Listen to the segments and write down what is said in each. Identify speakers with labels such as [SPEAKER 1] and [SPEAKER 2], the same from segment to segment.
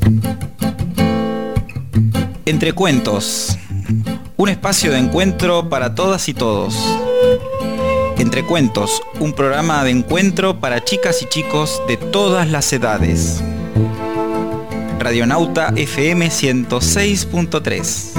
[SPEAKER 1] Entre Cuentos, un espacio de encuentro para todas y todos. Entre Cuentos, un programa de encuentro para chicas y chicos de todas las edades. Radionauta FM 106.3.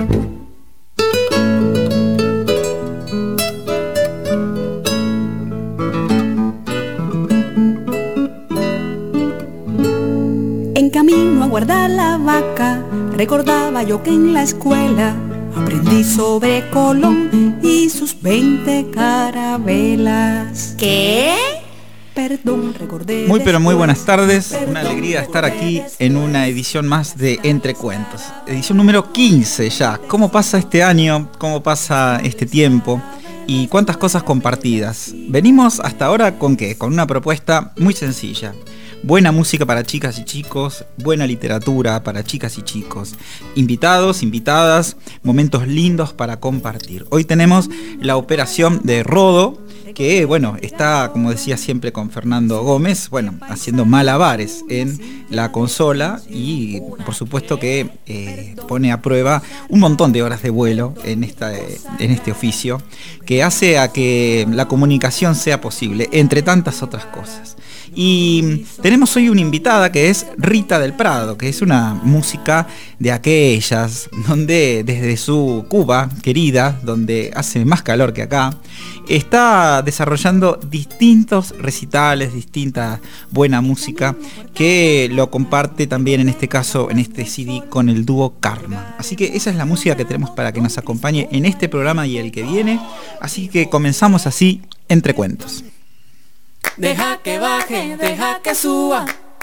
[SPEAKER 2] En camino a guardar la vaca, recordaba yo que en la escuela aprendí sobre Colón y sus 20 carabelas.
[SPEAKER 3] ¿Qué?
[SPEAKER 2] Perdón, recordé.
[SPEAKER 1] Muy pero muy buenas tardes, una alegría estar aquí en una edición más de Entre Cuentos. Edición número 15 ya. ¿Cómo pasa este año? ¿Cómo pasa este tiempo? Y cuántas cosas compartidas. Venimos hasta ahora ¿con qué? Con una propuesta muy sencilla. Buena música para chicas y chicos, buena literatura para chicas y chicos, invitados, invitadas, momentos lindos para compartir. Hoy tenemos la operación de Rodo, que bueno, está, como decía siempre con Fernando Gómez, bueno, haciendo malabares en la consola y por supuesto que pone a prueba un montón de horas de vuelo en este oficio, que hace a que la comunicación sea posible, entre tantas otras cosas. Y tenemos hoy una invitada que es Rita del Prado, que es una música de aquellas, donde desde su Cuba querida, donde hace más calor que acá, está desarrollando distintos recitales, distinta buena música, que lo comparte también en este caso, en este CD, con el dúo Karma. Así que esa es la música que tenemos para que nos acompañe en este programa y el que viene. Así que comenzamos así, Entre Cuentos.
[SPEAKER 4] Deja que baje, deja que suba.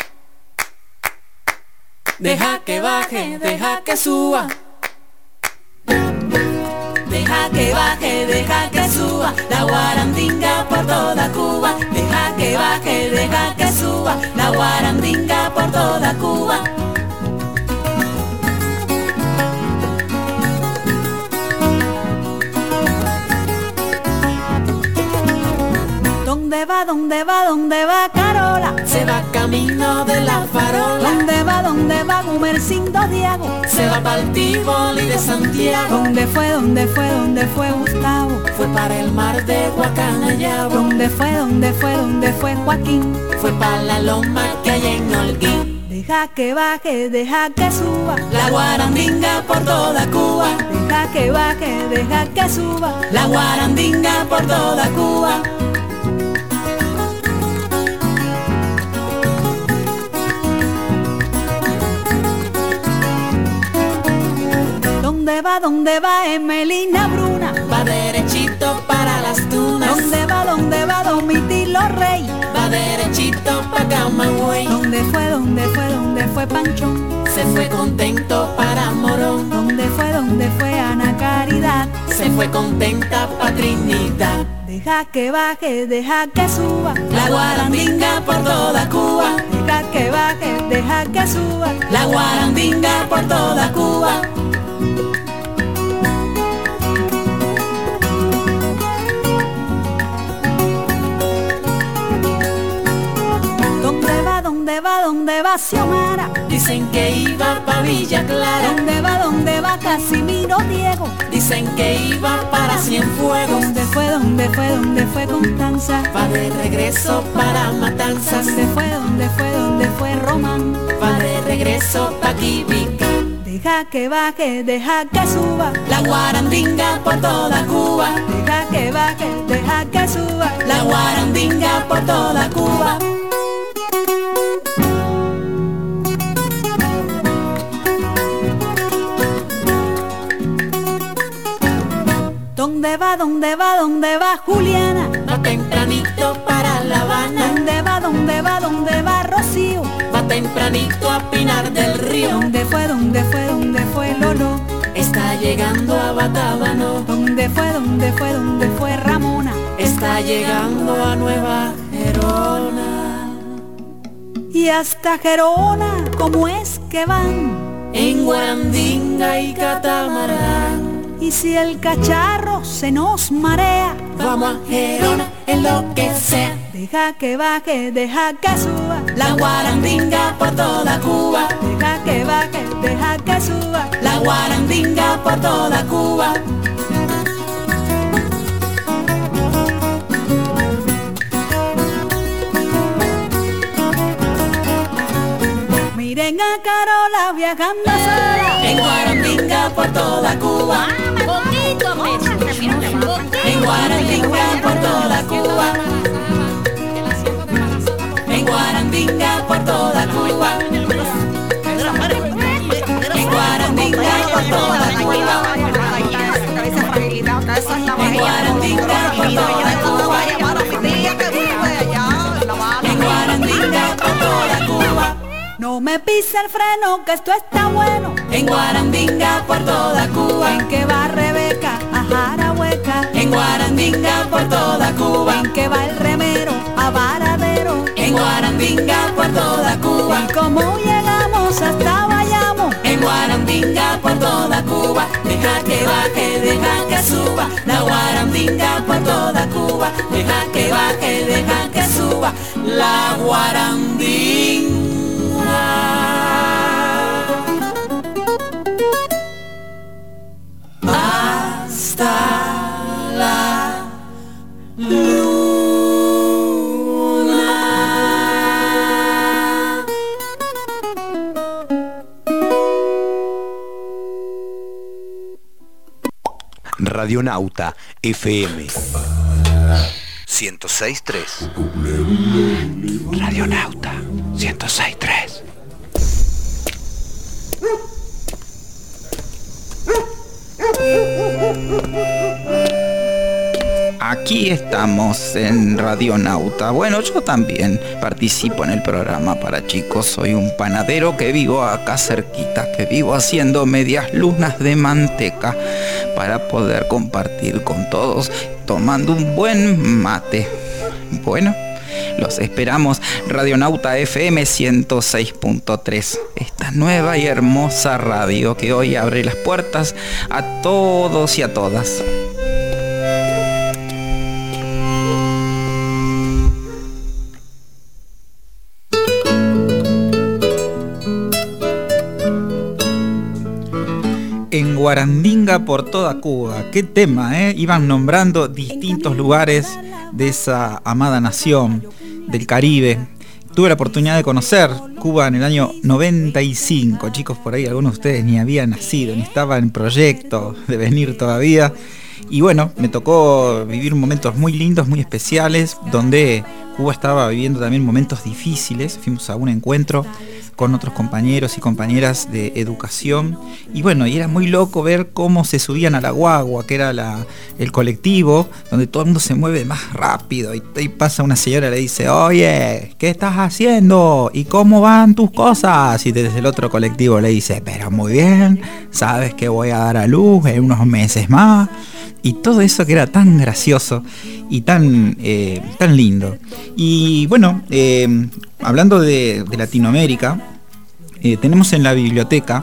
[SPEAKER 4] Deja que baje, deja que suba. Deja que baje, deja que suba la guarandinga por toda Cuba. Deja que baje, deja que suba la guarandinga por toda Cuba.
[SPEAKER 2] ¿Dónde va, dónde va, dónde va Carola?
[SPEAKER 4] Se va camino de la farola.
[SPEAKER 2] ¿Dónde va Gumercindo Diago?
[SPEAKER 4] Se va pa'l Tívoli de Santiago.
[SPEAKER 2] ¿Dónde fue Gustavo?
[SPEAKER 4] Fue para el mar de Guacanayabo.
[SPEAKER 2] ¿Dónde fue Joaquín?
[SPEAKER 4] Fue para la loma que hay en Holguín.
[SPEAKER 2] Deja que baje, deja que suba
[SPEAKER 4] la guarandinga por toda Cuba.
[SPEAKER 2] Deja que baje, deja que suba
[SPEAKER 4] la guarandinga por toda Cuba.
[SPEAKER 2] ¿Dónde va Emelina Bruna?
[SPEAKER 4] Va derechito para las dunas.
[SPEAKER 2] ¿Dónde va Domitilo Rey?
[SPEAKER 4] Va derechito pa' Camagüey.
[SPEAKER 2] ¿Dónde fue Panchón?
[SPEAKER 4] Se fue contento para Morón.
[SPEAKER 2] ¿Dónde fue Ana Caridad?
[SPEAKER 4] Se fue contenta pa' Trinidad.
[SPEAKER 2] Deja que baje, deja que suba
[SPEAKER 4] la guarandinga por toda Cuba.
[SPEAKER 2] Deja que baje, deja que suba
[SPEAKER 4] la guarandinga por toda Cuba.
[SPEAKER 2] ¿Dónde va Xiomara?
[SPEAKER 4] Dicen que iba pa' Villa Clara.
[SPEAKER 2] ¿Dónde va Casimiro Diego?
[SPEAKER 4] Dicen que iba para Cienfuegos.
[SPEAKER 2] ¿Dónde fue Constanza?
[SPEAKER 4] Va de regreso para Matanzas.
[SPEAKER 2] ¿Dónde fue Román?
[SPEAKER 4] Va de regreso pa' Quibica.
[SPEAKER 2] Deja que baje, deja que suba
[SPEAKER 4] la guarandinga por toda Cuba.
[SPEAKER 2] Deja que baje, deja que suba
[SPEAKER 4] la guarandinga por toda Cuba.
[SPEAKER 2] ¿Dónde va Juliana?
[SPEAKER 4] Va tempranito para La Habana.
[SPEAKER 2] ¿Dónde va Rocío?
[SPEAKER 4] Va tempranito a Pinar del Río.
[SPEAKER 2] ¿Dónde fue Lolo?
[SPEAKER 4] Está llegando a Batabano.
[SPEAKER 2] ¿Dónde fue Ramona?
[SPEAKER 4] Está llegando a Nueva Gerona.
[SPEAKER 2] Y hasta Gerona, ¿cómo es que van?
[SPEAKER 4] En guarandinga y catamarán.
[SPEAKER 2] Y si el cacharro se nos marea,
[SPEAKER 4] vamos a Gerona en lo que sea.
[SPEAKER 2] Deja que baje, deja que suba
[SPEAKER 4] la guarandinga por toda Cuba.
[SPEAKER 2] Deja
[SPEAKER 4] guarandinga por toda Cuba.
[SPEAKER 2] Miren a Carola viajando sola
[SPEAKER 4] En guarandinga por toda Cuba. En guarandinga por toda Cuba. En guarandinga por toda Cuba. En guarandinga por toda Cuba. En guarandinga por toda Cuba. En guarandinga por toda Cuba.
[SPEAKER 2] No me pise el freno que esto está bueno.
[SPEAKER 4] En guarandinga por toda Cuba.
[SPEAKER 2] En que va Rebeca a Jarahueca.
[SPEAKER 4] En guarandinga por toda Cuba.
[SPEAKER 2] En que va el remero a Varadero.
[SPEAKER 4] En guarandinga por toda Cuba.
[SPEAKER 2] Y como llegamos hasta Bayamo.
[SPEAKER 4] En guarandinga por toda Cuba. Deja que baje, deja que suba. La guarandinga por toda Cuba. Deja que baje, deja que suba. La guarandinga. Hasta la luna.
[SPEAKER 3] Radionauta FM 106.3. Radionauta 106.3.
[SPEAKER 1] Aquí estamos en Radionauta. Bueno, yo también participo en el programa para chicos. Soy un panadero que vivo acá cerquita, que vivo haciendo medias lunas de manteca para poder compartir con todos tomando un buen mate. Bueno, los esperamos. Radionauta FM 106.3. Esta nueva y hermosa radio que hoy abre las puertas a todos y a todas. En guarandinga por toda Cuba. Qué tema, ¿eh? Iban nombrando distintos lugares de esa amada nación del Caribe. Tuve la oportunidad de conocer Cuba en el año 95. Chicos, por ahí algunos de ustedes ni habían nacido, ni estaban en proyecto de venir todavía. Y bueno, me tocó vivir momentos muy lindos, muy especiales, donde Cuba estaba viviendo también momentos difíciles. Fuimos a un encuentro con otros compañeros y compañeras de educación. Y bueno, y era muy loco ver cómo se subían a la guagua, que era el colectivo, donde todo el mundo se mueve más rápido. Y ahí pasa una señora y le dice: oye, ¿qué estás haciendo? ¿Y cómo van tus cosas? Y desde el otro colectivo le dice: pero muy bien, sabes que voy a dar a luz en unos meses más. Y todo eso que era tan gracioso y tan lindo. Y bueno, hablando de Latinoamérica, tenemos en la biblioteca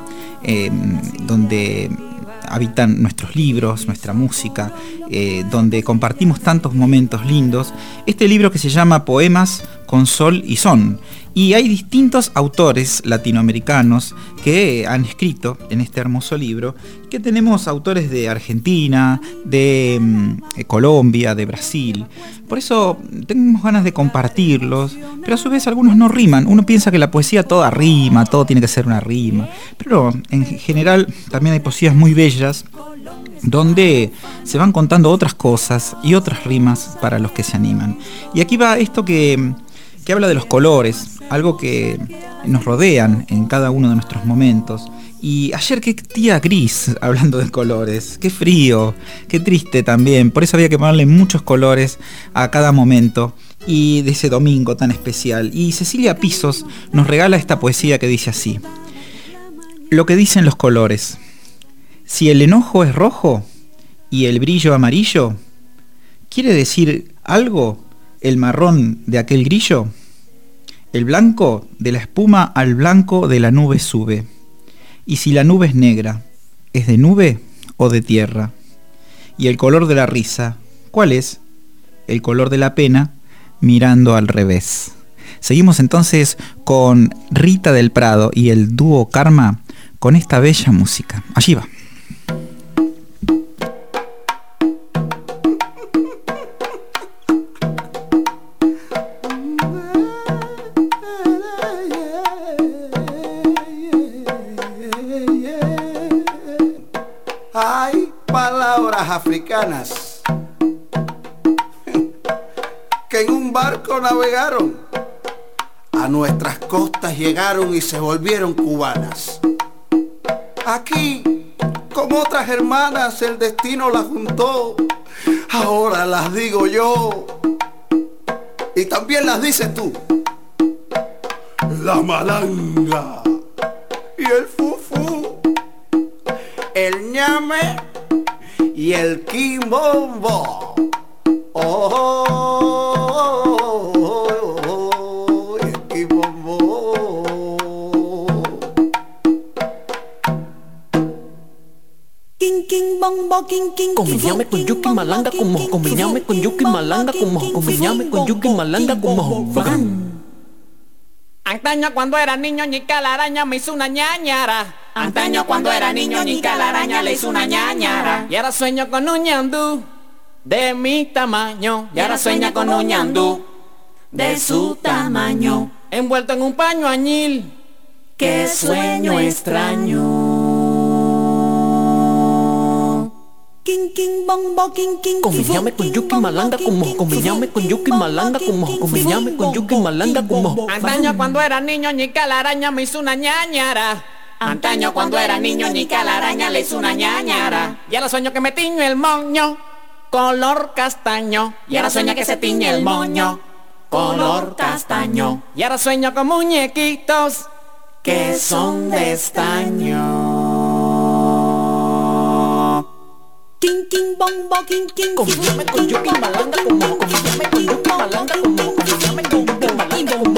[SPEAKER 1] donde habitan nuestros libros, nuestra música, donde compartimos tantos momentos lindos, este libro que se llama Poemas con Sol y Son. Y hay distintos autores latinoamericanos que han escrito en este hermoso libro, que tenemos autores de Argentina, de Colombia, de Brasil. Por eso tenemos ganas de compartirlos, pero a su vez algunos no riman. Uno piensa que la poesía toda rima, todo tiene que ser una rima. Pero en general también hay poesías muy bellas, donde se van contando otras cosas y otras rimas para los que se animan. Y aquí va esto que habla de los colores, algo que nos rodean en cada uno de nuestros momentos. Y ayer qué día gris, hablando de colores, qué frío, qué triste también. Por eso había que ponerle muchos colores a cada momento y de ese domingo tan especial. Y Cecilia Pisos nos regala esta poesía que dice así: lo que dicen los colores. Si el enojo es rojo y el brillo amarillo, ¿quiere decir algo el marrón de aquel grillo? El blanco de la espuma al blanco de la nube sube. Y si la nube es negra, ¿es de nube o de tierra? Y el color de la risa, ¿cuál es? El color de la pena mirando al revés. Seguimos entonces con Rita del Prado y el dúo Karma con esta bella música. Allí va.
[SPEAKER 5] Hay palabras africanas que en un barco navegaron, a nuestras costas llegaron y se volvieron cubanas. Aquí, como otras hermanas, el destino las juntó. Ahora las digo yo y también las dices tú. La malanga y el fufú, el ñame y el quimbombo. Oh, el quimbombo.
[SPEAKER 2] King king bombo king king.
[SPEAKER 4] Combiname con yuki malanga como combiname con yuki malanga como combiname con yuki malanga como bam. Antaño cuando era niño Ñica la araña me hizo una ñañara. Antaño cuando era niño Ñica la araña le hizo una ñañara. Y ahora sueño con un ñandú de mi tamaño. Y ahora sueña con un ñandú de su tamaño, envuelto en un paño añil. Qué sueño extraño.
[SPEAKER 2] King king bombo king king.
[SPEAKER 4] Combiname con yuki malanga como combiname con yuki malanga como combiname con yuki malanga como. Antaño cuando era niño Ñica la araña me hizo una ñañara. Antaño cuando era niño Ñica la araña le hizo una ñañara. Y ahora sueño que me tiño el moño color castaño. Y ahora sueña que se tiñe el moño color castaño. Y ahora sueño con muñequitos que son de estaño.
[SPEAKER 2] King king bombo king king.
[SPEAKER 4] Combiname con yuki malanga como combiname con yuki malanga como combiname con yuki malanga como.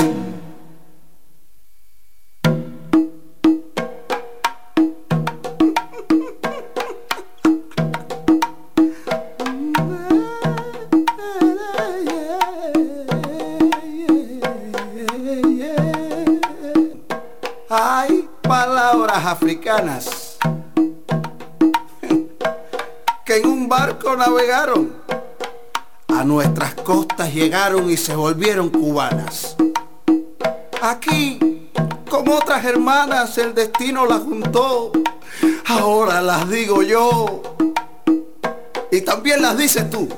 [SPEAKER 5] Hay palabras africanas que en un barco navegaron, a nuestras costas llegaron y se volvieron cubanas. Aquí, como otras hermanas, el destino las juntó. Ahora las digo yo y también las dices tú.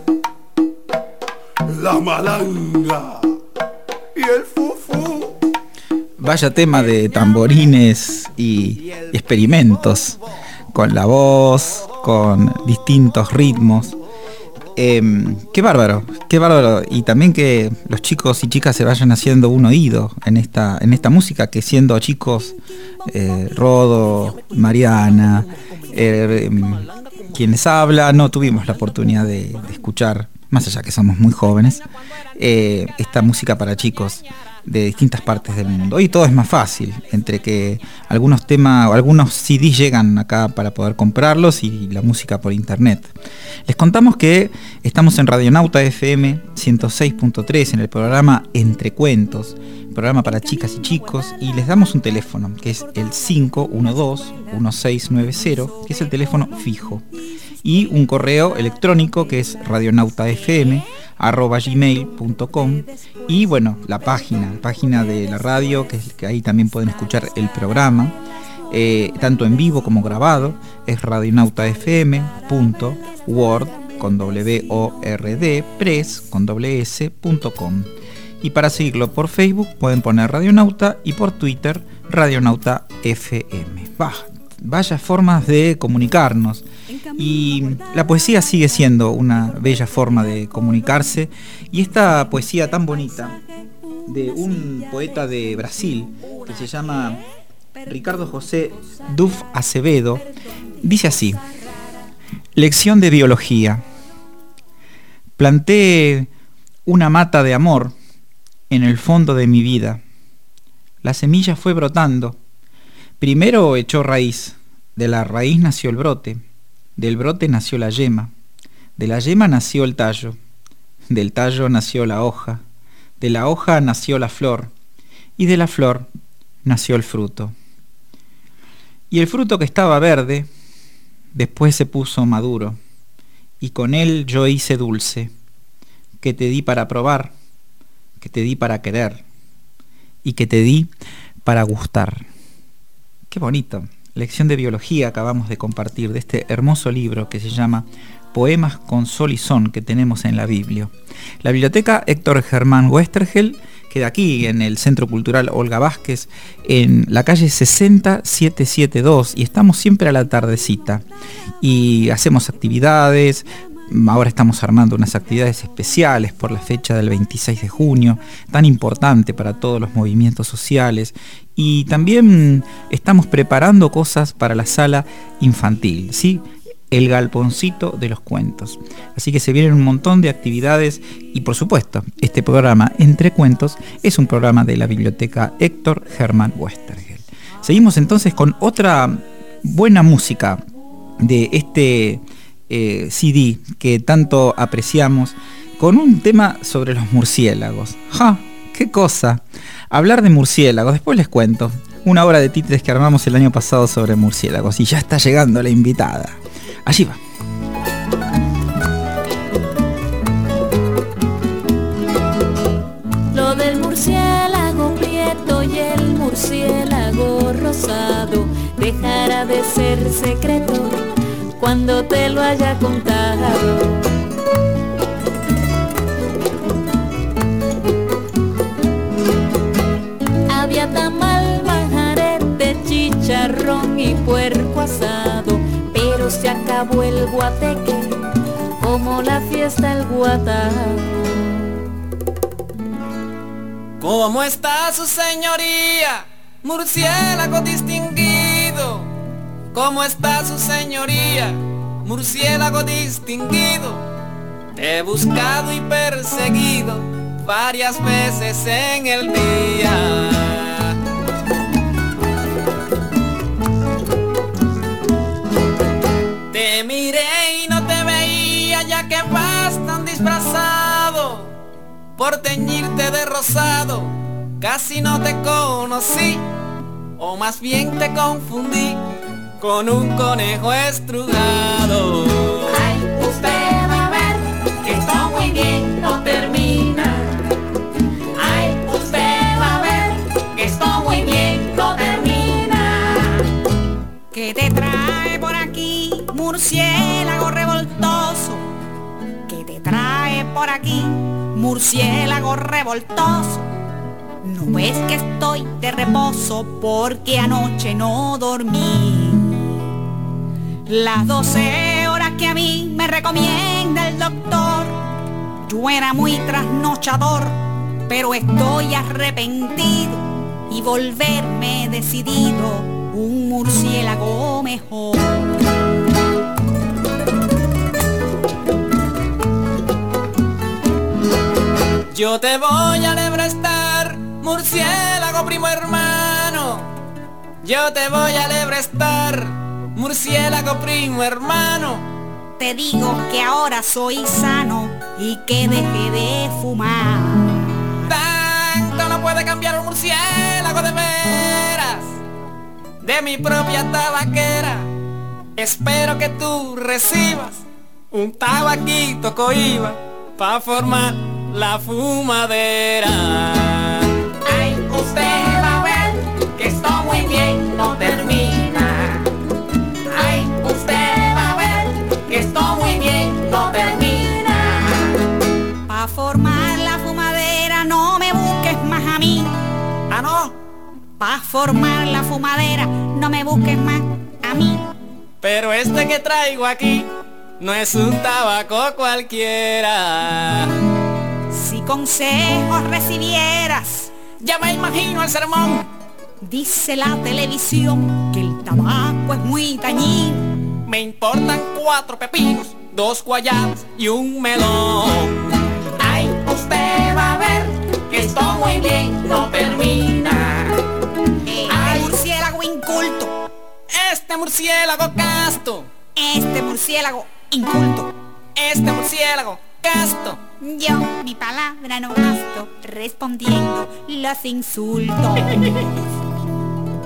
[SPEAKER 5] La malanga y el fufú.
[SPEAKER 1] Vaya tema de tamborines y experimentos con la voz, con distintos ritmos. Qué bárbaro, qué bárbaro. Y también que los chicos y chicas se vayan haciendo un oído en esta música, que siendo chicos, Rodo, Mariana, quienes hablan, no tuvimos la oportunidad de escuchar, más allá que somos muy jóvenes, esta música para chicos de distintas partes del mundo. Hoy todo es más fácil, entre que algunos temas o algunos CDs llegan acá para poder comprarlos y la música por internet. Les contamos que estamos en Radionauta FM 106.3 en el programa Entre Cuentos, programa para chicas y chicos, y les damos un teléfono que es el 512-1690, que es el teléfono fijo, y un correo electrónico que es radionautafm@gmail.com, y bueno, la página de la radio, que ahí también pueden escuchar el programa, tanto en vivo como grabado, es radionautafm.word con WORD press con s.com. Y para seguirlo por Facebook pueden poner Radionauta, y por Twitter Radionauta FM. Vaya formas de comunicarnos, y la poesía sigue siendo una bella forma de comunicarse, y esta poesía tan bonita de un poeta de Brasil que se llama Ricardo José Duff Acevedo dice así: lección de biología. Planté una mata de amor en el fondo de mi vida. La semilla fue brotando. Primero echó raíz, de la raíz nació el brote, del brote nació la yema, de la yema nació el tallo, del tallo nació la hoja, de la hoja nació la flor, y de la flor nació el fruto. Y el fruto que estaba verde, después se puso maduro, y con él yo hice dulce, que te di para probar, que te di para querer, y que te di para gustar. Qué bonito. Lección de biología acabamos de compartir de este hermoso libro que se llama Poemas con Sol y Son, que tenemos en la Biblia. La Biblioteca Héctor Germán Westergel queda aquí en el Centro Cultural Olga Vázquez, en la calle 60772, y estamos siempre a la tardecita y hacemos actividades. Ahora estamos armando unas actividades especiales por la fecha del 26 de junio, tan importante para todos los movimientos sociales, y también estamos preparando cosas para la sala infantil, ¿sí? El galponcito de los cuentos. Así que se vienen un montón de actividades y, por supuesto, este programa Entre Cuentos es un programa de la Biblioteca Héctor Germán Westergel. Seguimos entonces con otra buena música de este CD que tanto apreciamos, con un tema sobre los murciélagos. ¡Ja! ¡Qué cosa! Hablar de murciélagos, después les cuento. Una obra de títeres que armamos el año pasado sobre murciélagos, y ya está llegando la invitada. Allí va.
[SPEAKER 4] Lo del murciélago prieto y el murciélago rosado dejará de ser secreto cuando te lo haya contado. Había tamal, manjarete, chicharrón y puerco asado, pero se acabó el guateque como la fiesta el guatao.
[SPEAKER 6] ¿Cómo está su señoría, murciélago distinguido? ¿Cómo está su señoría, murciélago distinguido? Te he buscado y perseguido varias veces en el día. Te miré y no te veía, ya que vas tan disfrazado. Por teñirte de rosado, casi no te conocí, o más bien te confundí con un conejo estrujado.
[SPEAKER 4] Ay, usted va a ver que esto muy bien no termina. Ay, usted va a ver que esto muy bien no termina.
[SPEAKER 2] ¿Qué te trae por aquí, murciélago revoltoso? ¿Qué te trae por aquí, murciélago revoltoso? ¿No ves que estoy de reposo porque anoche no dormí? Las 12 horas que a mí me recomienda el doctor, yo era muy trasnochador, pero estoy arrepentido y volverme decidido un murciélago mejor.
[SPEAKER 6] Yo te voy a lebrestar, murciélago primo hermano. Yo te voy a lebrestar, murciélago primo hermano.
[SPEAKER 2] Te digo que ahora soy sano y que dejé de fumar.
[SPEAKER 6] Tanto no puede cambiar un murciélago de veras, de mi propia tabaquera. Espero que tú recibas un tabaquito cohiba pa' formar la fumadera.
[SPEAKER 4] Ay, usted va a ver que esto muy bien no termina. Ay, usted va a ver que esto muy bien no termina.
[SPEAKER 2] Pa' formar la fumadera no me busques más a mí.
[SPEAKER 6] Ah, no,
[SPEAKER 2] Pa' formar la fumadera no me busques más a mí.
[SPEAKER 6] pero este que traigo aquí no es un tabaco cualquiera.
[SPEAKER 2] Si consejos recibieras,
[SPEAKER 6] Ya me imagino el sermón.
[SPEAKER 2] dice la televisión que el tabaco es muy dañino.
[SPEAKER 6] Me importan 4 pepinos, 2 guayabas y un melón.
[SPEAKER 4] Ay, usted va a ver que esto muy bien no termina.
[SPEAKER 2] Ay, murciélago inculto,
[SPEAKER 6] Este murciélago casto,
[SPEAKER 2] este murciélago inculto.
[SPEAKER 6] este murciélago casto.
[SPEAKER 2] Yo mi palabra no gasto respondiendo los insultos.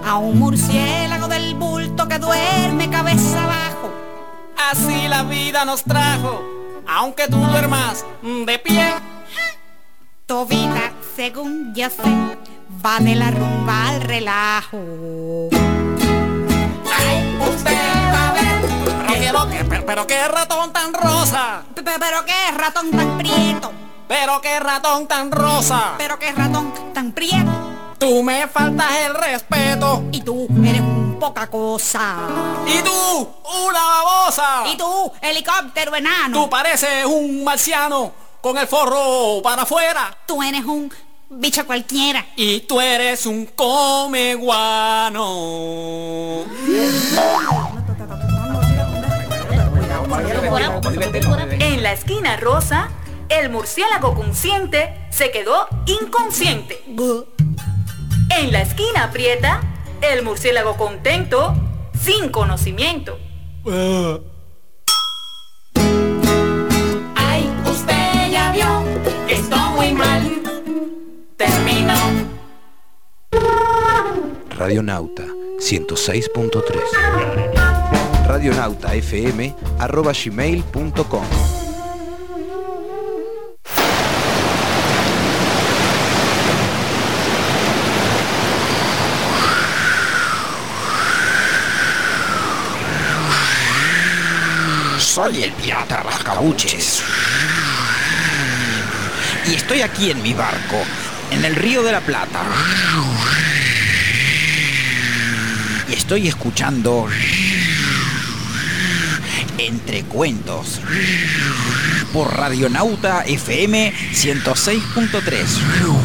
[SPEAKER 2] a un murciélago del bulto que duerme cabeza abajo.
[SPEAKER 6] Así la vida nos trajo, aunque tú duermas de pie.
[SPEAKER 2] Tu vida, según yo sé, va de la rumba al relajo.
[SPEAKER 6] Ay, usted va a ver. Pero qué ratón tan rosa.
[SPEAKER 2] Pero qué ratón tan prieto.
[SPEAKER 6] Pero qué ratón tan rosa.
[SPEAKER 2] Pero qué ratón tan prieto.
[SPEAKER 6] Tú me faltas el respeto.
[SPEAKER 2] Y tú eres un poca cosa.
[SPEAKER 6] Y tú, una babosa.
[SPEAKER 2] Y tú, helicóptero enano.
[SPEAKER 6] Tú pareces un marciano con el forro para afuera.
[SPEAKER 2] Tú eres un bicho cualquiera.
[SPEAKER 6] Y tú eres un comeguano.
[SPEAKER 7] En la esquina rosa, el murciélago consciente se quedó inconsciente. En la esquina prieta, el murciélago contento, sin conocimiento.
[SPEAKER 4] Ay, usted ya vio que estoy muy mal. Termino.
[SPEAKER 3] Radionauta 106.3 radionautafm@gmail.com.
[SPEAKER 1] Soy el pirata Rascabuches. Y estoy aquí en mi barco, en el Río de la Plata. Y estoy escuchando Entre Cuentos por Radionauta FM 106.3.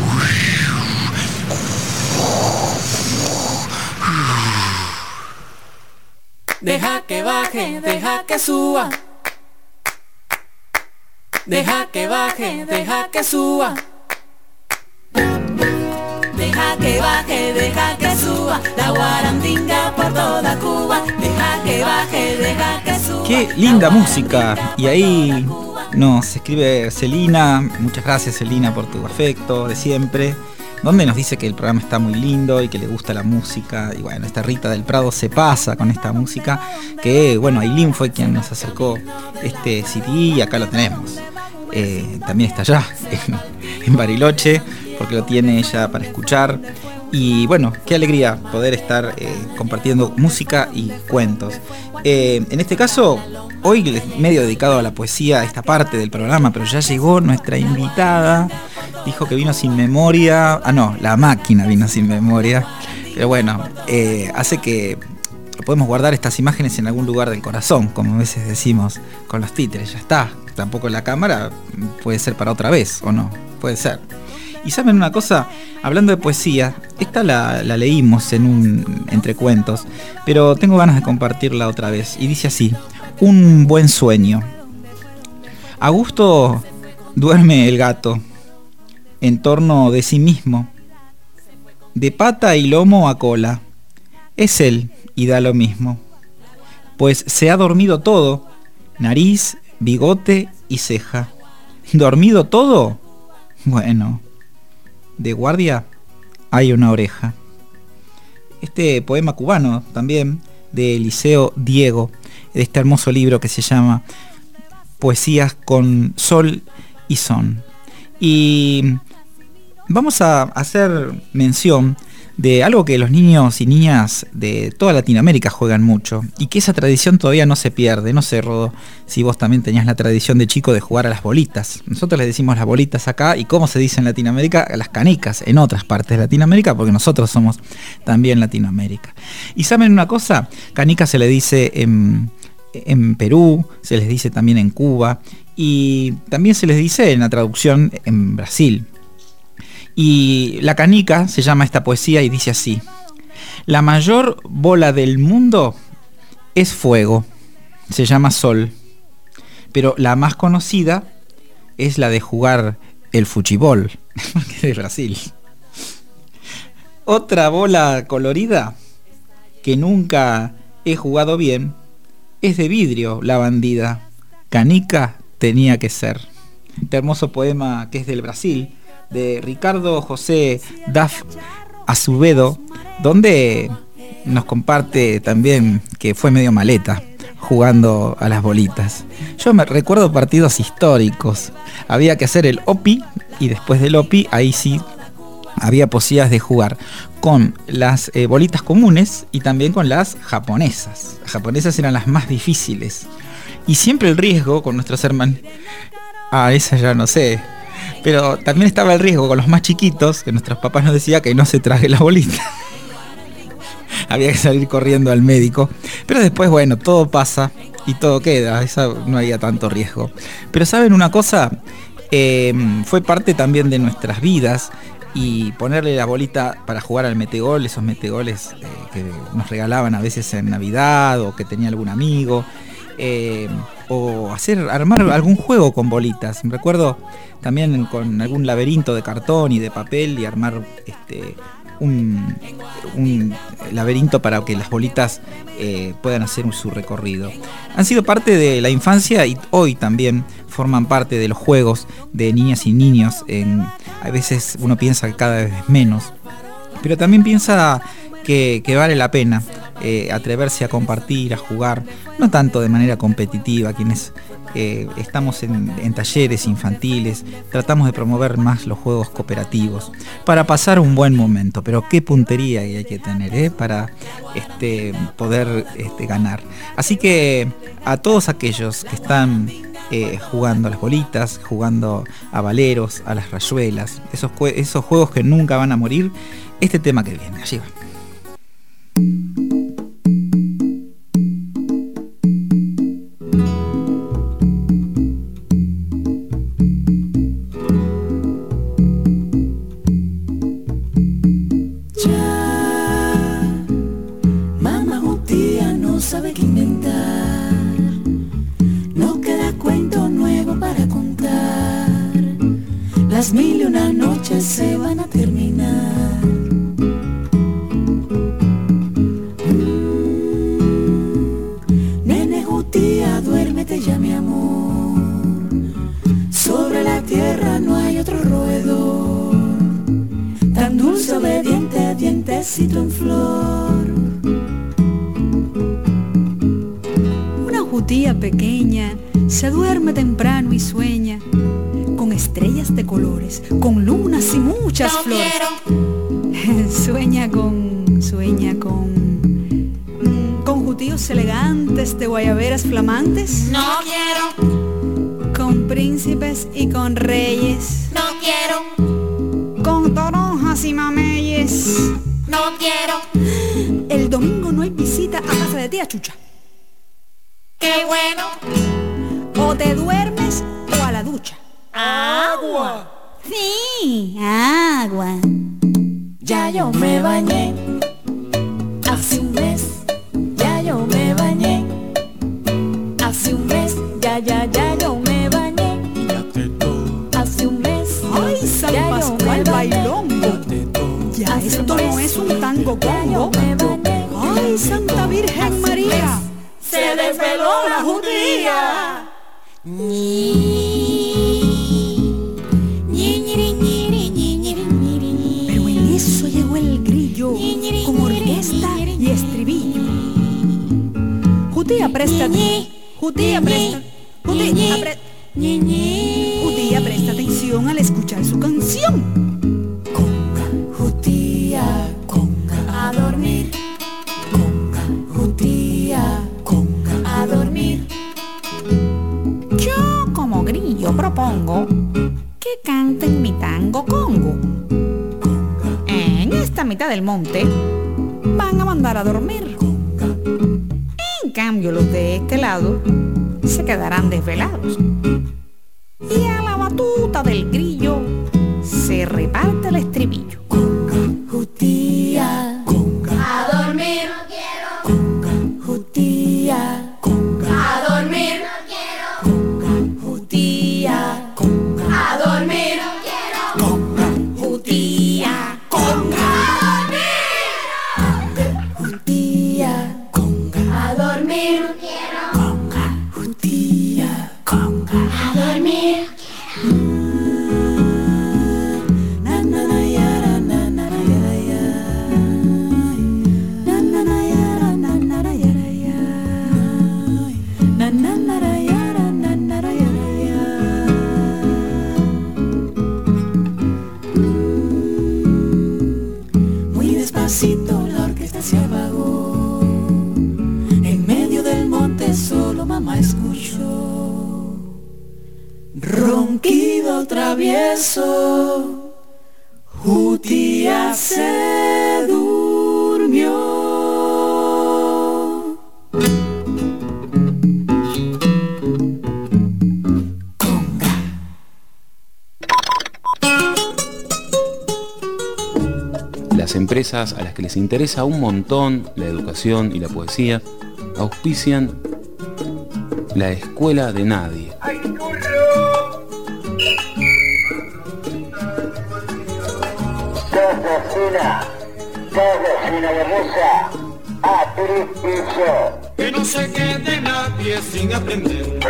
[SPEAKER 4] Deja que baje, deja que suba. Deja que baje, deja que suba. Deja que baje, deja que suba. La guarandinga por toda Cuba. Deja que baje, deja que suba.
[SPEAKER 1] Qué linda música. Y ahí nos escribe Celina. Muchas gracias, Celina, por tu afecto de siempre. Donde nos dice que el programa está muy lindo y que le gusta la música. Y bueno, esta Rita del Prado se pasa con esta música. Que bueno, Ailín fue quien nos acercó este CD y acá lo tenemos. También está allá, en Bariloche, porque lo tiene ella para escuchar. Y bueno, qué alegría poder estar compartiendo música y cuentos. En este caso, hoy medio dedicado a la poesía, esta parte del programa, pero ya llegó nuestra invitada. Dijo que vino sin memoria. Ah, no, la máquina vino sin memoria. Pero bueno, hace que podemos guardar estas imágenes en algún lugar del corazón, como a veces decimos con los títeres. Ya está. Tampoco la cámara puede ser para otra vez, ¿o no? Puede ser. Y saben una cosa, hablando de poesía, esta la leímos en un Entre Cuentos, pero tengo ganas de compartirla otra vez. Y dice así: un buen sueño. A gusto duerme el gato, en torno de sí mismo, de pata y lomo a cola. Es él y da lo mismo, pues se ha dormido todo, nariz, bigote y ceja. ¿Dormido todo? Bueno, de guardia hay una oreja. Este poema cubano también de Eliseo Diego, de este hermoso libro que se llama Poesías con Sol y Son. Y vamos a hacer mención de algo que los niños y niñas de toda Latinoamérica juegan mucho y que esa tradición todavía no se pierde. No sé, Rodo, si vos también tenías la tradición de chico de jugar a las bolitas. Nosotros les decimos las bolitas acá, y ¿cómo se dice en Latinoamérica? Las canicas en otras partes de Latinoamérica, porque nosotros somos también Latinoamérica. Y ¿saben una cosa? Canica se le dice en Perú, se les dice también en Cuba, y también se les dice en la traducción en Brasil. Y la canica se llama esta poesía y dice así: la mayor bola del mundo es fuego, se llama sol, pero la más conocida es la de jugar el fuchibol, porque es de Brasil. Otra bola colorida que nunca he jugado bien es de vidrio, la bandida, canica tenía que ser. Este hermoso poema que es del Brasil, de Ricardo José Daf Azevedo, donde nos comparte también que fue medio maleta jugando a las bolitas. Yo me recuerdo partidos históricos. Había que hacer el OPI y después del OPI ahí sí había posibilidades de jugar con las bolitas comunes y también con las japonesas. Las japonesas eran las más difíciles. Y siempre el riesgo con nuestros hermanos... esa ya no sé. Pero también estaba el riesgo con los más chiquitos, que nuestros papás nos decían que no se trague la bolita. Había que salir corriendo al médico. Pero después, bueno, todo pasa y todo queda. No había tanto riesgo. Pero ¿saben una cosa? Fue parte también de nuestras vidas. Y ponerle la bolita para jugar al metegol, esos metegoles que nos regalaban a veces en Navidad o que tenía algún amigo. O armar algún juego con bolitas. Me recuerdo también con algún laberinto de cartón y de papel y armar un laberinto para que las bolitas puedan hacer su recorrido. Han sido parte de la infancia y hoy también forman parte de los juegos de niñas y niños. A veces uno piensa que cada vez menos, pero también piensa que vale la pena atreverse a compartir, a jugar, no tanto de manera competitiva. Quienes estamos en talleres infantiles tratamos de promover más los juegos cooperativos para pasar un buen momento, pero qué puntería hay que tener para poder ganar. Así que a todos aquellos que están jugando a las bolitas, jugando a valeros, a las rayuelas, esos juegos que nunca van a morir, este tema que viene, allí va.
[SPEAKER 4] Las 1001 noches se van a terminar. Nene Jutía, duérmete ya mi amor. Sobre la tierra no hay otro roedor tan dulce, obediente, dientecito en flor.
[SPEAKER 2] Una Jutía pequeña se duerme temprano y sueña con estrellas de colores, con lunas y muchas flores. Sueña con jutíos elegantes de guayaberas flamantes.
[SPEAKER 4] No quiero.
[SPEAKER 2] Con príncipes y con reyes.
[SPEAKER 4] No quiero.
[SPEAKER 2] Con toronjas y mameyes.
[SPEAKER 4] No quiero.
[SPEAKER 2] El domingo no hay visita a casa de tía Chucha.
[SPEAKER 4] Qué bueno.
[SPEAKER 2] O te duermes o a la ducha.
[SPEAKER 4] ¡Agua!
[SPEAKER 2] Sí, agua.
[SPEAKER 4] Ya yo me bañé. Hace un mes. Ya yo me bañé. Hace un mes. Ya yo me bañé. Hace un mes.
[SPEAKER 2] Ay, San Pascual bailongo. Ya esto no es un tango congo. Ay, Santa Virgen María.
[SPEAKER 4] Se desveló la Jutía.
[SPEAKER 2] Pero en eso llegó el grillo con orquesta y estribillo. Jutía, préstate. Jutía, presta. Jutía, presta atención al escuchar su canción.
[SPEAKER 4] Conga, Jutía, conga, a dormir. Conga, Jutía, conga, a dormir.
[SPEAKER 2] Yo como grillo propongo que canten mi tango congo. En esta mitad del monte van a mandar a dormir. En cambio los de este lado se quedarán desvelados. Y a la batuta del grillo se reparte el estribillo.
[SPEAKER 4] Conga, Jutía, conga, a dormir. No quiero. Conga, Jutía, conga, a dormir. No quiero. Conga, Jutía, conga, a dormir. No quiero. Conga, Jutía, conga, a dormir. Jutía, conga, a dormir. No quiero. Conga, Jutía, conga, a dormir. Na na na yara. mamá escuchó. Ronquido travieso, Jutia se durmió.
[SPEAKER 8] Las empresas a las que les interesa un montón la educación y la poesía auspician la Escuela de Nadie.
[SPEAKER 9] Que no se quede nadie sin aprender.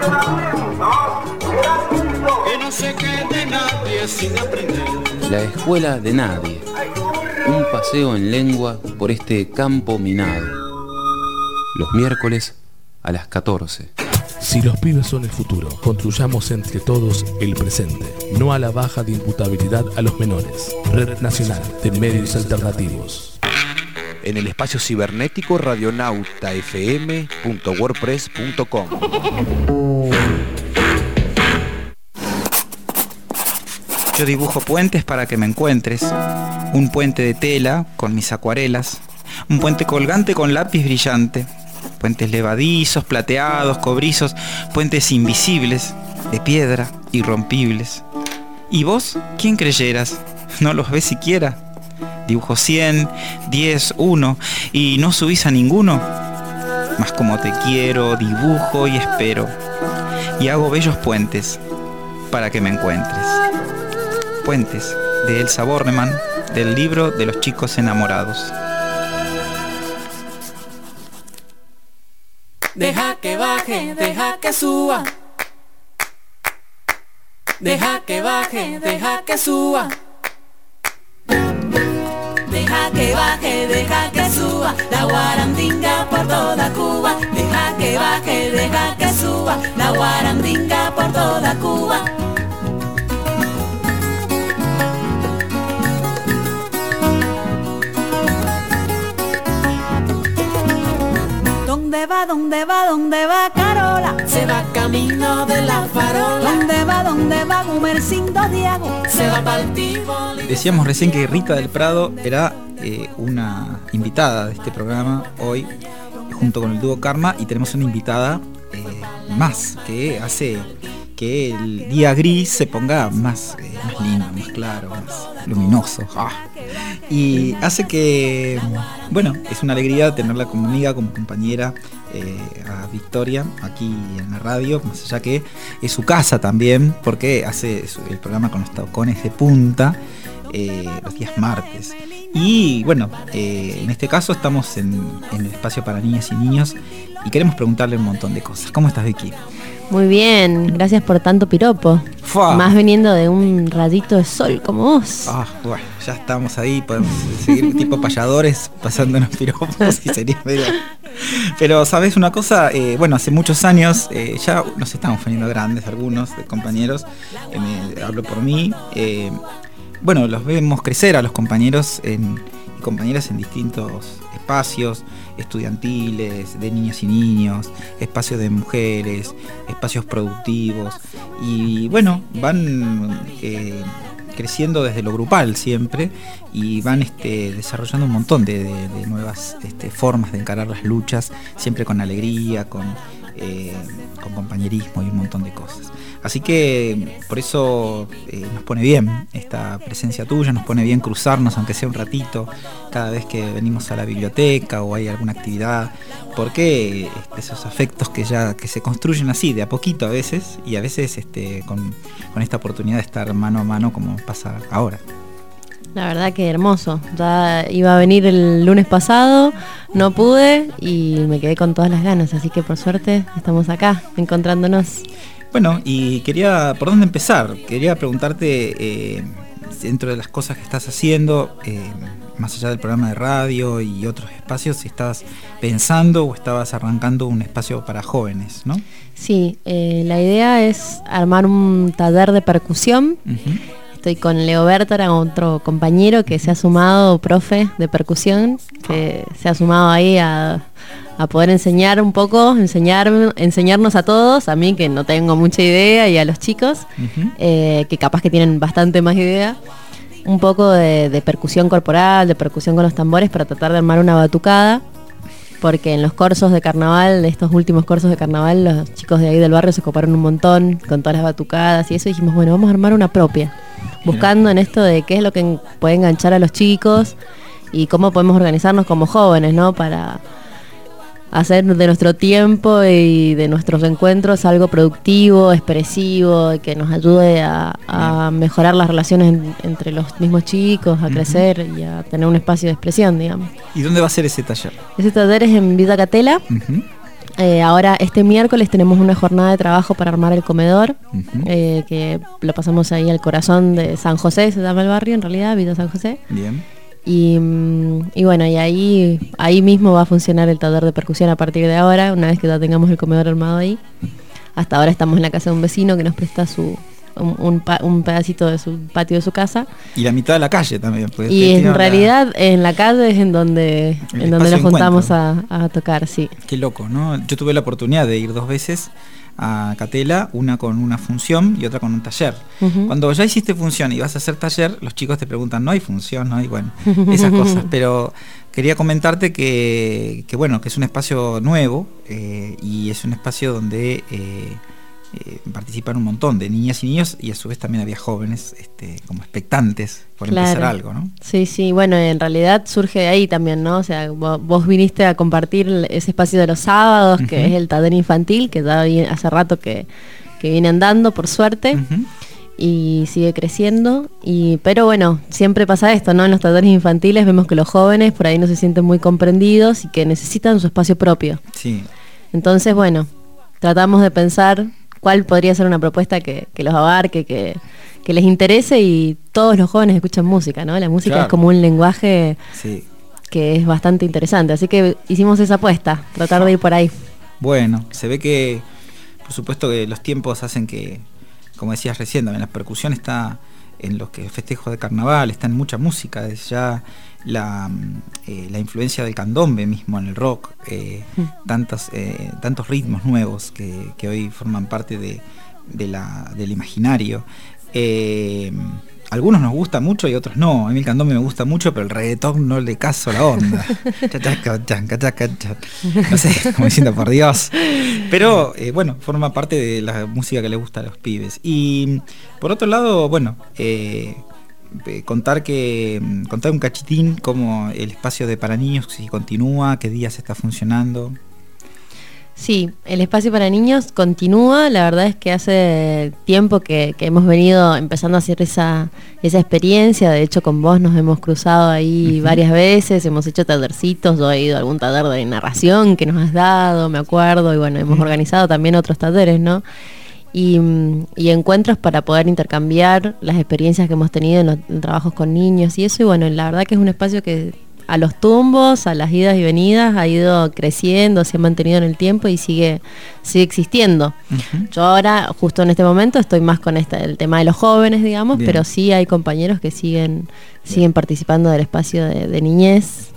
[SPEAKER 9] Que no se quede nadie sin aprender.
[SPEAKER 8] La Escuela de Nadie. Un paseo en lengua por este campo minado. Los miércoles a las 14.
[SPEAKER 10] Si los pibes son el futuro, construyamos entre todos el presente. No a la baja de imputabilidad a los menores. Red Nacional de Medios Alternativos.
[SPEAKER 3] En el espacio cibernético radionautafm.wordpress.com.
[SPEAKER 1] Yo dibujo puentes para que me encuentres. Un puente de tela con mis acuarelas. Un puente colgante con lápiz brillante. Puentes levadizos, plateados, cobrizos. Puentes invisibles, de piedra, irrompibles. ¿Y vos? ¿Quién creyeras? ¿No los ves siquiera? Dibujo 100, 10, 1 y no subís a ninguno. Mas como te quiero, dibujo y espero. Y hago bellos puentes para que me encuentres. Puentes, de Elsa Bornemann, del libro de los chicos enamorados.
[SPEAKER 4] Deja que baje, deja que suba. Deja que baje, deja que suba. Deja que baje, deja que suba la guarandinga por toda Cuba. Deja que baje, deja que suba la guarandinga por toda Cuba. ¿Dónde va, dónde va, dónde va Carola? Se va camino de la farola. ¿Dónde va Gumercindo Diago? Se va pa'l Tivoli.
[SPEAKER 1] Decíamos recién que Rita del Prado era una invitada de este programa hoy, junto con el dúo Karma, y tenemos una invitada más que hace que el día gris se ponga más lindo, más claro, más luminoso. Y hace que, bueno, es una alegría tenerla como amiga, como compañera, a Victoria aquí en la radio, más allá que es su casa también, porque hace el programa con los tacones de punta los días martes. Y bueno, en este caso estamos en el espacio para niñas y niños y queremos preguntarle un montón de cosas. ¿Cómo estás, Vicky?
[SPEAKER 11] Muy bien, gracias por tanto piropo.
[SPEAKER 1] ¡Fua!
[SPEAKER 11] Más viniendo de un rayito de sol como vos.
[SPEAKER 1] Bueno, ya estamos ahí, podemos seguir tipo payadores pasándonos piropos y sería medio... Pero, ¿sabes una cosa? Bueno, hace muchos años, ya nos estamos poniendo grandes algunos compañeros, hablo por mí, bueno, los vemos crecer a los compañeros y compañeras en distintos espacios estudiantiles, de niñas y niños, espacios de mujeres, espacios productivos, y bueno, van creciendo desde lo grupal siempre y van desarrollando un montón de nuevas formas de encarar las luchas, siempre con alegría, con compañerismo y un montón de cosas. Así que por eso nos pone bien esta presencia tuya, nos pone bien cruzarnos, aunque sea un ratito, cada vez que venimos a la biblioteca o hay alguna actividad, porque esos afectos que se construyen así, de a poquito a veces, y a veces con esta oportunidad de estar mano a mano como pasa ahora.
[SPEAKER 11] La verdad que hermoso. Ya iba a venir el lunes pasado, no pude y me quedé con todas las ganas, así que por suerte estamos acá, encontrándonos.
[SPEAKER 1] Bueno, y ¿por dónde empezar? Quería preguntarte, dentro de las cosas que estás haciendo, más allá del programa de radio y otros espacios, si estabas pensando o estabas arrancando un espacio para jóvenes, ¿no?
[SPEAKER 11] Sí, la idea es armar un taller de percusión. Uh-huh. Estoy con Leo Bertara, otro compañero que se ha sumado, profe de percusión, que se ha sumado ahí a a poder enseñar un poco, enseñarnos a todos, a mí que no tengo mucha idea y a los chicos, que capaz que tienen bastante más idea, un poco de percusión corporal, de percusión con los tambores para tratar de armar una batucada, porque en los cursos de carnaval, estos últimos cursos de carnaval, los chicos de ahí del barrio se coparon un montón con todas las batucadas y eso, y dijimos, bueno, vamos a armar una propia, buscando en esto de qué es lo que puede enganchar a los chicos y cómo podemos organizarnos como jóvenes, ¿no? Para hacer de nuestro tiempo y de nuestros encuentros algo productivo, expresivo, que nos ayude a mejorar las relaciones entre los mismos chicos, a crecer y a tener un espacio de expresión, digamos.
[SPEAKER 1] ¿Y dónde va a ser ese taller?
[SPEAKER 11] Ese taller es en Villa Catela. Ahora este miércoles tenemos una jornada de trabajo para armar el comedor, que lo pasamos ahí al corazón de San José, se llama el barrio en realidad, Villa San José.
[SPEAKER 1] Bien.
[SPEAKER 11] Y bueno, y ahí mismo va a funcionar el taller de percusión a partir de ahora, una vez que ya tengamos el comedor armado ahí. Hasta ahora estamos en la casa de un vecino que nos presta un pedacito de su patio de su casa.
[SPEAKER 1] Y la mitad de la calle también. Pues,
[SPEAKER 11] y en realidad en la calle es en donde nos juntamos a tocar, sí.
[SPEAKER 1] Qué loco, ¿no? Yo tuve la oportunidad de ir 2 veces a Catela, una con una función y otra con un taller. Cuando ya hiciste función y vas a hacer taller, los chicos te preguntan, no hay función, no hay, bueno, esas cosas. Pero quería comentarte que bueno, que es un espacio nuevo y es un espacio donde participan un montón de niñas y niños, y a su vez también había jóvenes como expectantes por empezar algo, ¿no? Sí, sí, bueno, en realidad surge de ahí también, ¿no? O sea, vos viniste a compartir ese espacio de los sábados, que es el taller infantil, que ya hace rato que viene andando, por suerte, y sigue creciendo, pero bueno, siempre pasa esto, ¿no? En los talleres infantiles vemos que los jóvenes por ahí no se sienten muy comprendidos y que necesitan su espacio propio. Sí. Entonces, bueno, tratamos de pensar cuál podría ser una propuesta que los abarque, que les interese, y todos los jóvenes escuchan música, ¿no? La música es como un lenguaje que es bastante interesante, así que hicimos esa apuesta, tratar de ir por ahí. Bueno, se ve que, por supuesto que los tiempos hacen que, como decías recién, también la percusión está en los festejos de carnaval, está en mucha música, desde ya la influencia del candombe mismo en el rock, tantos ritmos nuevos que hoy forman parte del imaginario. Algunos nos gusta mucho y otros no. A mí el candombe me gusta mucho, pero el reggaetón no le caso la onda. No sé, como diciendo, por Dios. Pero bueno, forma parte de la música que le gusta a los pibes. Y por otro lado, bueno, contar un cachitín cómo el espacio de para niños, si continúa, qué días está funcionando. Sí, el espacio para niños continúa. La verdad es que hace tiempo que hemos venido empezando a hacer esa experiencia. De hecho, con vos nos hemos cruzado ahí varias veces, hemos hecho tallercitos. Yo he ido a algún taller de narración que nos has dado, me acuerdo, y bueno, hemos organizado también otros talleres, ¿no? Y encuentros para poder intercambiar las experiencias que hemos tenido en trabajos con niños y eso. Y bueno, la verdad que es un espacio que a los tumbos, a las idas y venidas, ha ido creciendo, se ha mantenido en el tiempo y sigue existiendo. Yo ahora, justo en este momento, estoy más con el tema de los jóvenes, digamos, pero sí hay compañeros que siguen participando del espacio de niñez.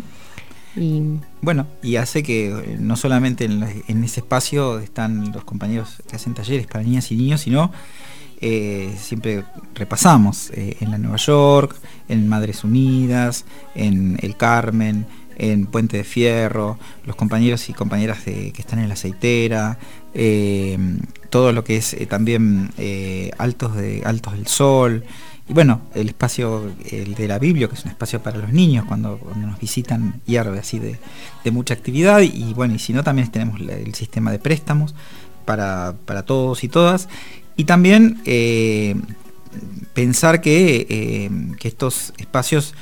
[SPEAKER 1] Y bueno, y hace que no solamente en ese espacio están los compañeros que hacen talleres para niñas y niños, sino siempre repasamos en la Nueva York, en Madres Unidas, en El Carmen, en Puente de Fierro, los compañeros y compañeras que están en la Aceitera, todo lo que es también Altos del Sol. Y bueno, el espacio de la Biblia, que es un espacio para los niños cuando nos visitan, hierve así de mucha actividad. Y bueno, y si no, también tenemos el sistema de préstamos para todos y todas. Y también pensar que estos espacios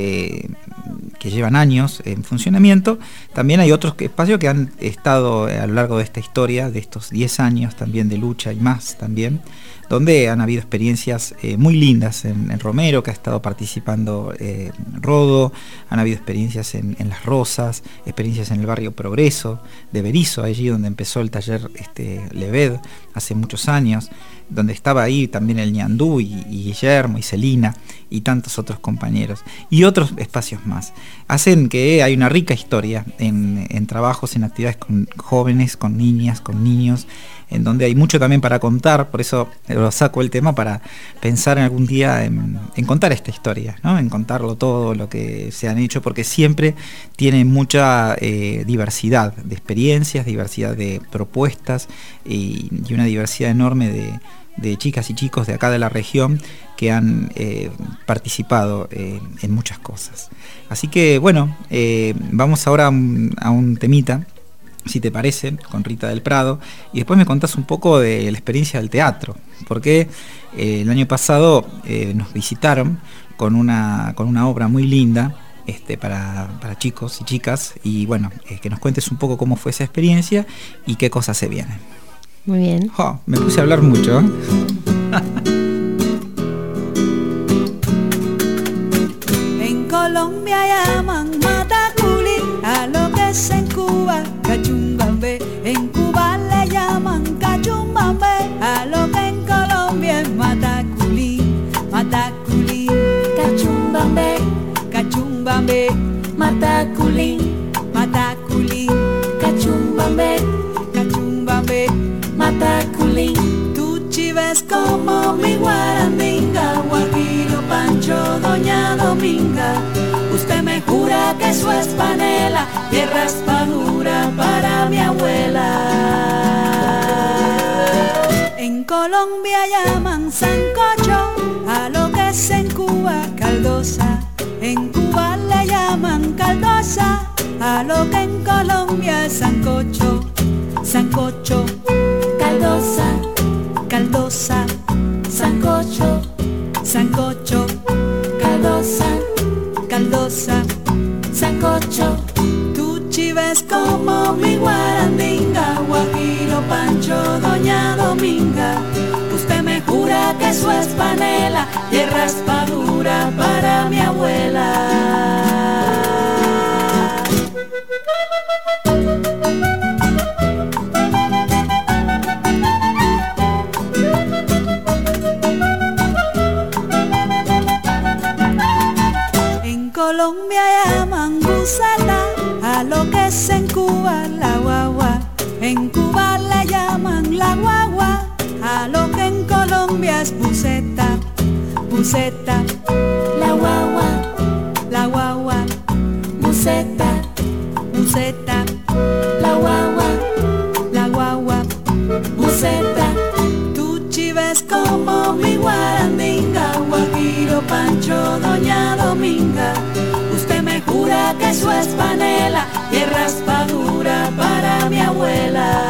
[SPEAKER 1] que llevan años en funcionamiento, también hay otros espacios que han estado a lo largo de esta historia, de estos 10 años también de lucha y más también, donde han habido experiencias muy lindas en Romero, que ha estado participando Rodo, han habido experiencias en Las Rosas, experiencias en el barrio Progreso de Berizo, allí donde empezó el taller Leved hace muchos años, donde estaba ahí también el Ñandú y Guillermo y Celina y tantos otros compañeros. Y y otros espacios más. Hacen que hay una rica historia en trabajos, en actividades con jóvenes, con niñas, con niños, en donde hay mucho también para contar. Por eso lo saco el tema para pensar en algún día en contar esta historia, ¿no? En contarlo todo, lo que se han hecho, porque siempre tiene mucha diversidad de experiencias, diversidad de propuestas y una diversidad enorme de chicas y chicos de acá de la región que han participado en muchas cosas. Así que bueno, vamos ahora a un temita, si te parece, con Rita del Prado, y después me contás un poco de la experiencia del teatro, porque el año pasado nos visitaron con una obra muy linda para chicos y chicas, y bueno, que nos cuentes un poco cómo fue esa experiencia y qué cosas se vienen.
[SPEAKER 11] Muy bien.
[SPEAKER 1] Me puse a hablar mucho.
[SPEAKER 2] En Colombia llaman mataculi a lo que es en Cuba cachumbambe. En Cuba le llaman cachumbambe a lo que en Colombia es mataculi. Mataculi, cachumbambe, cachumbambe, mataculi, mataculi, cachumbambe, cachumbambe, mataculi. Tú chives como mi guarandinga, Guajiro, Pancho, Doña Dominga. Usted me jura que eso es panela y es raspadura para mi abuela. En Colombia llaman sancocho a lo que es en Cuba caldosa. En Cuba le llaman caldosa a lo que en Colombia es sancocho. Sancocho, caldosa, caldosa, sancocho, sancocho, caldosa, caldosa, sancocho. Tú chives como mi guarandinga, Guajiro, Pancho, Doña Dominga. Usted me jura que eso es panela y es raspadura para mi abuela. Colombia llaman buseta a lo que es en Cuba la guagua. En Cuba le llaman la guagua a lo que en Colombia es buseta. Buseta, la guagua, la guagua, buseta, buseta, la guagua, la guagua, buseta. Tú chives como mi guarandinga, Guajiro, Pancho, Doña Dominga. Usted me jura que eso es panela y es raspadura para mi abuela.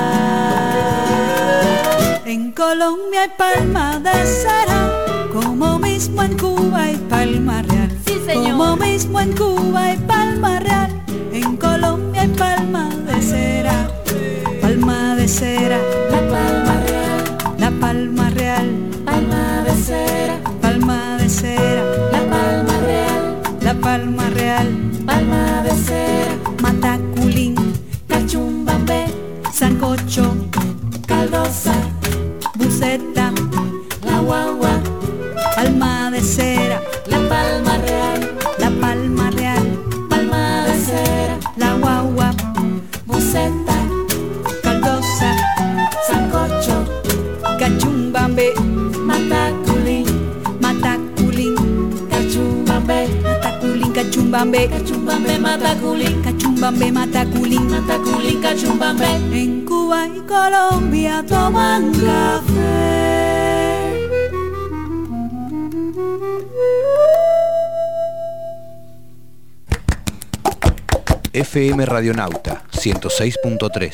[SPEAKER 2] En Colombia hay palma de cera, como mismo en Cuba hay palma real.
[SPEAKER 11] Sí, señor.
[SPEAKER 2] Como mismo en Cuba hay palma real, en Colombia hay palma de cera. Palma de cera, la palma real, la palma real, palma de cera, palma de cera, la palma real, la palma real, palma de cera. Mataculín, cachumbambe, sancocho, caldosa, buseta, la guagua, palma de cera, la palma real, la palma real, palma de cera, la guagua, buseta, caldosa, sancocho, cachumbambe, mataculín, mataculín, cachumbambe, mataculín, cachumbambe, cachumbambe, mataculín, cachumbambe, mataculín, mataculín, cachumbambe. En Cuba y Colombia toman café.
[SPEAKER 3] FM Radionauta 106.3.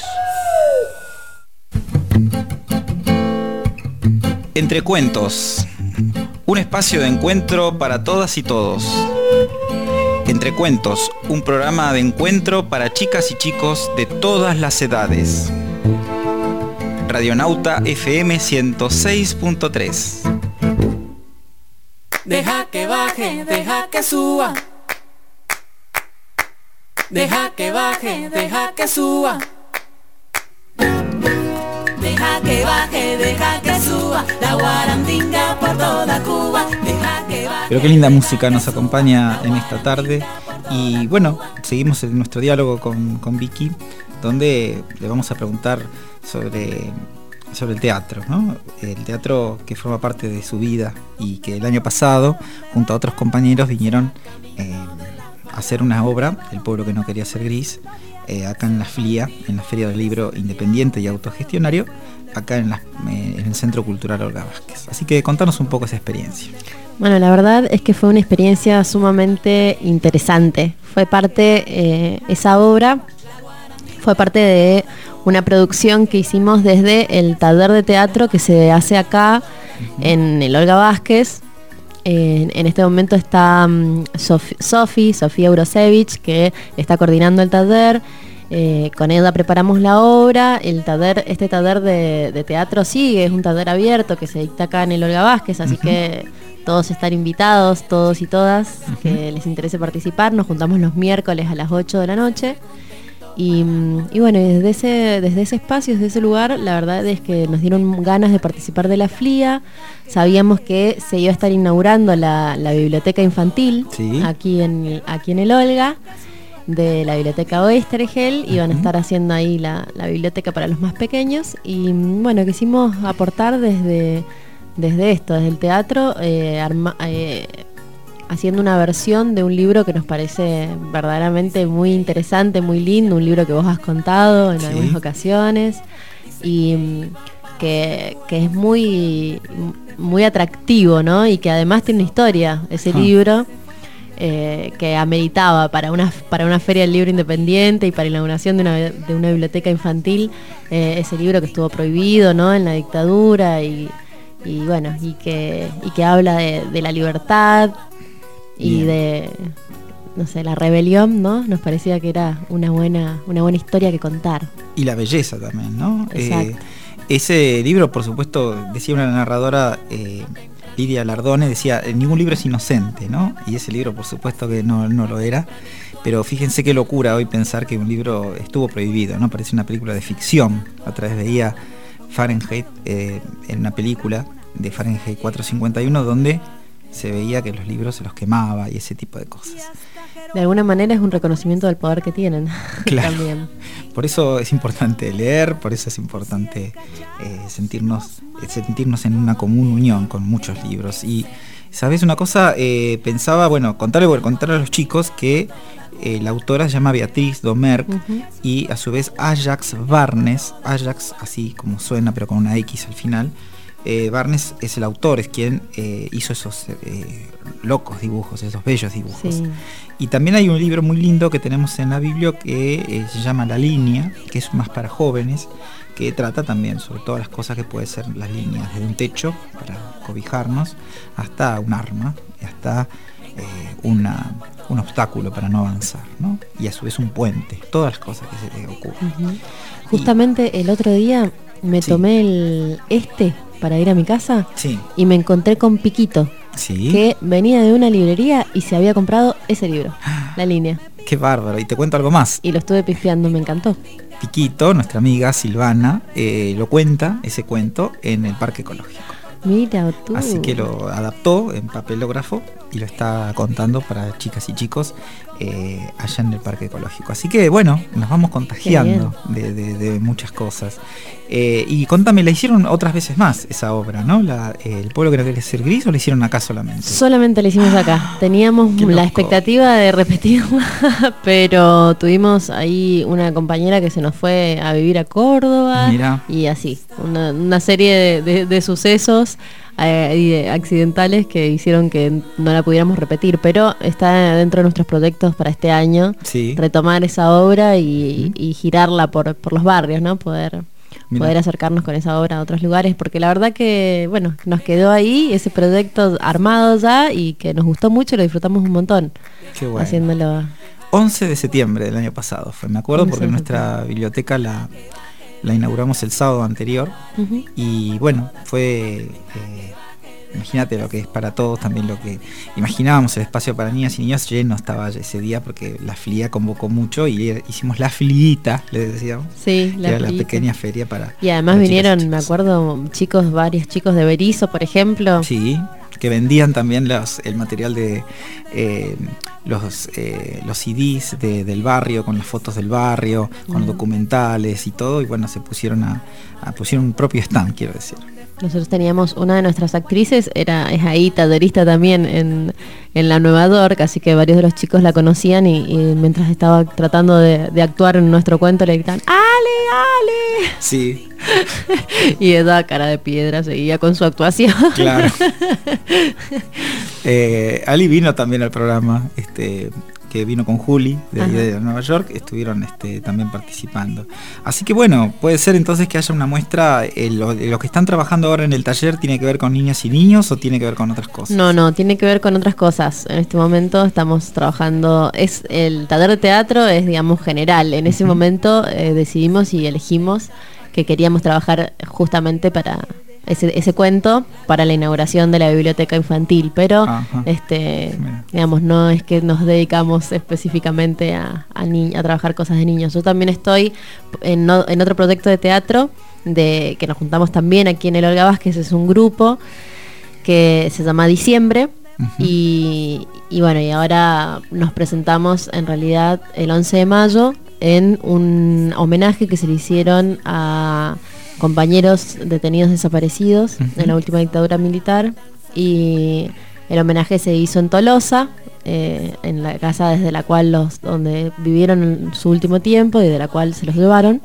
[SPEAKER 1] Entre Cuentos, un espacio de encuentro para todas y todos. Entre Cuentos, un programa de encuentro para chicas y chicos de todas las edades. Radionauta FM 106.3.
[SPEAKER 4] Deja que baje, deja que suba. Deja que baje, deja que suba. Deja deja que baje, deja que suba, la guarandinga por toda Cuba, deja que baje.
[SPEAKER 1] Pero qué linda música nos acompaña en esta tarde. Y bueno, seguimos en nuestro diálogo con Vicky, donde le vamos a preguntar sobre el teatro, ¿no? El teatro que forma parte de su vida y que el año pasado, junto a otros compañeros, vinieron a hacer una obra, El pueblo que no quería ser gris, acá en la FLIA, en la Feria del Libro Independiente y Autogestionario, acá en el Centro Cultural Olga Vázquez. Así que contanos un poco esa experiencia.
[SPEAKER 11] Bueno, la verdad es que fue una experiencia sumamente interesante. Esa obra fue parte de una producción que hicimos desde el taller de teatro que se hace acá en el Olga Vázquez. En este momento está Sofía Urosevich, que está coordinando el taller. Con ella preparamos la obra. Este taller de teatro sigue, es un taller abierto que se dicta acá en el Olga Vázquez, así que todos están invitados, todos y todas, que les interese participar. Nos juntamos los miércoles a las 8 de la noche. Y bueno, desde ese espacio, desde ese lugar, la verdad es que nos dieron ganas de participar de la FLIA. Sabíamos que se iba a estar inaugurando la biblioteca infantil, ¿sí?, aquí en el Olga, de la biblioteca Oestergel. Iban a estar haciendo ahí la biblioteca para los más pequeños. Y bueno, quisimos aportar desde esto, desde el teatro, haciendo una versión de un libro que nos parece verdaderamente muy interesante, muy lindo, un libro que vos has contado en algunas ocasiones y que es muy, muy atractivo, ¿no? Y que además tiene una historia, ese libro, que ameritaba para una feria del libro independiente y para la inauguración de una biblioteca infantil, ese libro que estuvo prohibido, ¿no?, en la dictadura y bueno, y que habla de la libertad y de, no sé, la rebelión, ¿no? Nos parecía que era una buena historia que contar.
[SPEAKER 1] Y la belleza también, ¿no?
[SPEAKER 11] Exacto.
[SPEAKER 1] Ese libro, por supuesto, decía una narradora, Lidia Lardone, decía, ningún libro es inocente, ¿no? Y ese libro, por supuesto, que no lo era. Pero fíjense qué locura hoy pensar que un libro estuvo prohibido, ¿no? Parece una película de ficción. Otra vez veía Fahrenheit, en una película de Fahrenheit 451, donde se veía que los libros se los quemaba y ese tipo de cosas.
[SPEAKER 11] De alguna manera es un reconocimiento del poder que tienen.
[SPEAKER 1] Claro.
[SPEAKER 11] También.
[SPEAKER 1] Por eso es importante leer, por eso es importante sentirnos en una común unión con muchos libros. Y, ¿sabes una cosa? Pensaba, bueno, contarle a los chicos que la autora se llama Beatriz Domergue, y a su vez Ajax Barnes, Ajax así como suena pero con una X al final, Barnes es el autor, es quien hizo esos locos dibujos, esos bellos dibujos. Sí. Y también hay un libro muy lindo que tenemos en la Biblia que se llama La Línea, que es más para jóvenes, que trata también sobre todas las cosas que pueden ser las líneas, desde un techo para cobijarnos hasta un arma, hasta un obstáculo para no avanzar, ¿no? Y a su vez un puente, todas las cosas que se te ocurren.
[SPEAKER 11] Justamente el otro día me tomé para ir a mi casa, y me encontré con Piquito, que venía de una librería y se había comprado ese libro, La Línea.
[SPEAKER 1] Qué bárbaro, y te cuento algo más.
[SPEAKER 11] Y lo estuve pifiando, me encantó.
[SPEAKER 1] Piquito, nuestra amiga Silvana, lo cuenta, ese cuento, en el Parque Ecológico.
[SPEAKER 11] Mira tú.
[SPEAKER 1] Así que lo adaptó en papelógrafo y lo está contando para chicas y chicos allá en el Parque Ecológico. Así que bueno, nos vamos contagiando de muchas cosas. Y contame, ¿la hicieron otras veces más esa obra, no? ¿El pueblo que no quiere ser gris, o la hicieron acá solamente?
[SPEAKER 11] Solamente la hicimos acá. Teníamos la expectativa de repetirla, pero tuvimos ahí una compañera que se nos fue a vivir a Córdoba. Mirá. Y así, una serie de sucesos accidentales que hicieron que no la pudiéramos repetir, pero está dentro de nuestros proyectos para este año, retomar esa obra y girarla por los barrios, ¿no? Poder acercarnos con esa obra a otros lugares, porque la verdad que, bueno, nos quedó ahí ese proyecto armado ya y que nos gustó mucho y lo disfrutamos un montón.
[SPEAKER 1] Qué bueno.
[SPEAKER 11] Haciéndolo.
[SPEAKER 1] 11 de septiembre del año pasado fue, me acuerdo, porque nuestra biblioteca la inauguramos el sábado anterior, y bueno, fue imagínate lo que es para todos, también lo que imaginábamos el espacio para niñas y niños lleno estaba ese día porque la FLIA convocó mucho y hicimos la FLIita, le decíamos.
[SPEAKER 11] Sí,
[SPEAKER 1] era la pequeña feria para...
[SPEAKER 11] Y además
[SPEAKER 1] para
[SPEAKER 11] vinieron, me acuerdo, varios chicos de Berizo, por ejemplo.
[SPEAKER 1] Sí, que vendían también el material de los CDs del barrio, con las fotos del barrio, con los documentales y todo, y bueno, se pusieron pusieron un propio stand, quiero decir.
[SPEAKER 11] Nosotros teníamos una de nuestras actrices, es ahí tallerista también en la Nueva York, así que varios de los chicos la conocían y mientras estaba tratando de actuar en nuestro cuento le gritaban ¡Ale!
[SPEAKER 1] Sí.
[SPEAKER 11] Y esa cara de piedra seguía con su actuación.
[SPEAKER 1] Claro. Ali vino también al programa, que vino con Juli de Nueva York, estuvieron también participando. Así que bueno, puede ser entonces que haya una muestra. Lo que están trabajando ahora en el taller tiene que ver con niñas y niños o tiene que ver con otras cosas.
[SPEAKER 11] No, tiene que ver con otras cosas. En este momento estamos trabajando, el taller de teatro es, digamos, general. En ese momento decidimos y elegimos que queríamos trabajar justamente para ese cuento para la inauguración de la biblioteca infantil, pero digamos, no es que nos dedicamos específicamente a trabajar cosas de niños. Yo también estoy en otro proyecto de teatro que nos juntamos también aquí en el Olga Vázquez, es un grupo que se llama Diciembre. Y bueno, y ahora nos presentamos en realidad el 11 de mayo en un homenaje que se le hicieron a compañeros detenidos desaparecidos en la última dictadura militar, y el homenaje se hizo en Tolosa, en la casa desde la cual donde vivieron en su último tiempo y de la cual se los llevaron,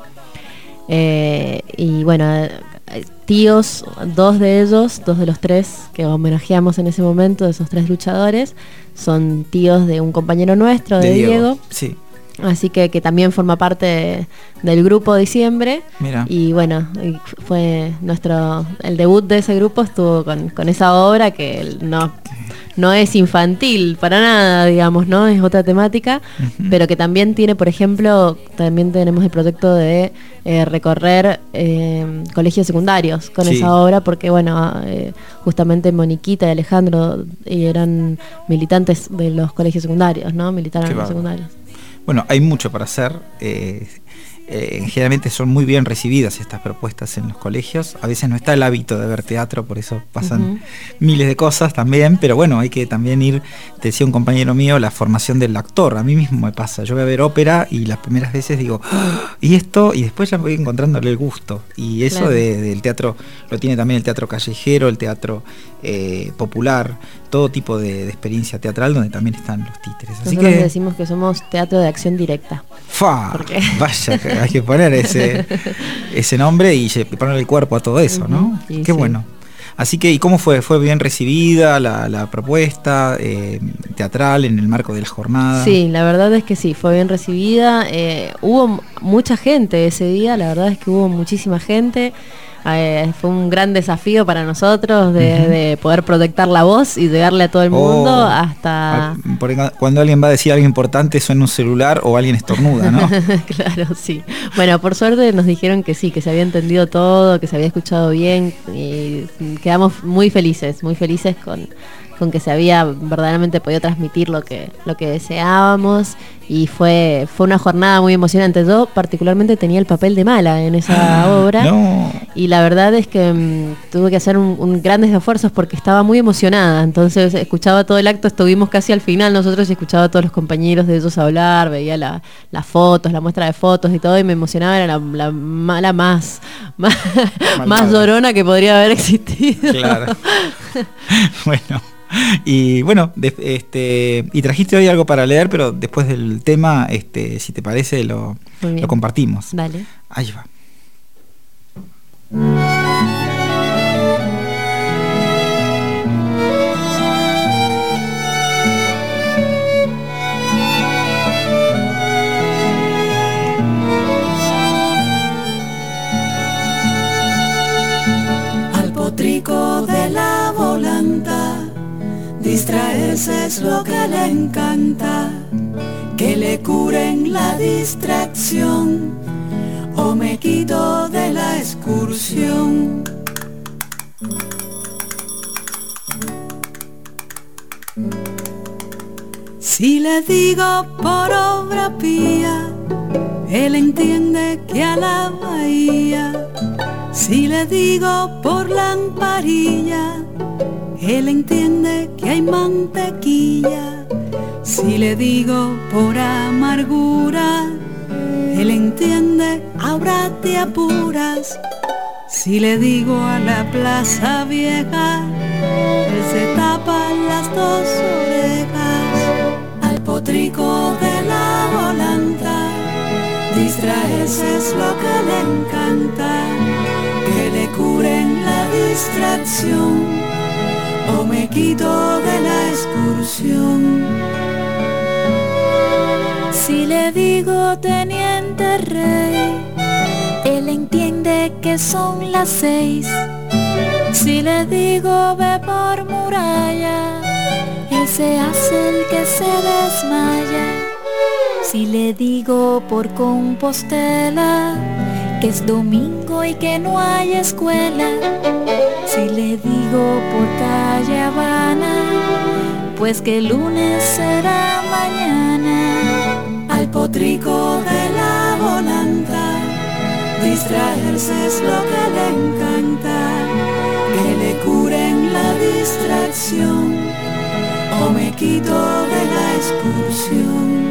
[SPEAKER 11] y bueno, tíos, dos de los tres que homenajeamos en ese momento, de esos tres luchadores, son tíos de un compañero nuestro, de Diego. Sí. Así que también forma parte del grupo Diciembre. Mira. Y bueno, fue el debut de ese grupo estuvo con esa obra que no es infantil para nada, digamos, ¿no? Es otra temática, pero que también tiene, por ejemplo, también tenemos el proyecto de recorrer colegios secundarios con esa obra, porque bueno, justamente Moniquita y Alejandro eran militantes de los colegios secundarios, ¿no? Militaron en los secundarios.
[SPEAKER 1] Bueno, hay mucho para hacer. Generalmente son muy bien recibidas estas propuestas en los colegios. A veces no está el hábito de ver teatro, por eso pasan miles de cosas también. Pero bueno, hay que también te decía un compañero mío, la formación del actor. A mí mismo me pasa. Yo voy a ver ópera y las primeras veces digo, ¿y esto? Y después ya voy encontrándole el gusto. Y eso del teatro lo tiene también el teatro callejero, el teatro popular, todo tipo de experiencia teatral donde también están los títeres. Así
[SPEAKER 11] Nosotros decimos que somos teatro de acción directa.
[SPEAKER 1] Vaya, hay que poner ese nombre y ponerle el cuerpo a todo eso, ¿no? Qué bueno. Así que, ¿y cómo fue? ¿Fue bien recibida la propuesta teatral en el marco de la jornada? Sí,
[SPEAKER 11] la verdad es que sí, fue bien recibida. Hubo mucha gente ese día, la verdad es que hubo muchísima gente. Fue un gran desafío para nosotros de poder proyectar la voz y llegarle a todo el mundo hasta...
[SPEAKER 1] Porque cuando alguien va a decir algo importante suena un celular o alguien estornuda, ¿no?
[SPEAKER 11] Claro, sí. Bueno, por suerte nos dijeron que sí, que se había entendido todo, que se había escuchado bien, y quedamos muy felices con que se había verdaderamente podido transmitir lo que deseábamos, y fue una jornada muy emocionante. Yo particularmente tenía el papel de mala en esa obra, y la verdad es que tuve que hacer grandes esfuerzos porque estaba muy emocionada. Entonces escuchaba todo el acto, estuvimos casi al final nosotros y escuchaba a todos los compañeros de ellos hablar, veía las fotos, la muestra de fotos y todo, y me emocionaba. Era la mala más llorona que podría haber existido. Claro.
[SPEAKER 1] Bueno. Y bueno, y trajiste hoy algo para leer, pero después del tema, si te parece, lo compartimos.
[SPEAKER 11] Dale.
[SPEAKER 1] Ahí va.
[SPEAKER 4] Al potrico de la volanta distraerse es lo que le encanta, que le curen la distracción o me quito de la excursión.
[SPEAKER 2] Si le digo por obra pía, él entiende que a la bahía. Si le digo por lamparilla, él entiende que hay mantequilla. Si le digo por amargura, él entiende, ahora te apuras. Si le digo a la plaza vieja, él se tapa las dos orejas. Al potrico de la volanta, distraerse es lo que le encanta, que le curen la distracción o me quito de la excursión.
[SPEAKER 12] Si le digo teniente rey, él entiende que son las 6. Si le digo ve por muralla, él se hace el que se desmaya. Si le digo por Compostela, que es domingo y que no hay escuela. Si le digo por calle Habana, pues que el lunes será mañana. Al potrico de la volanta, distraerse es lo que le encanta, que le curen la distracción o me quito de la excursión.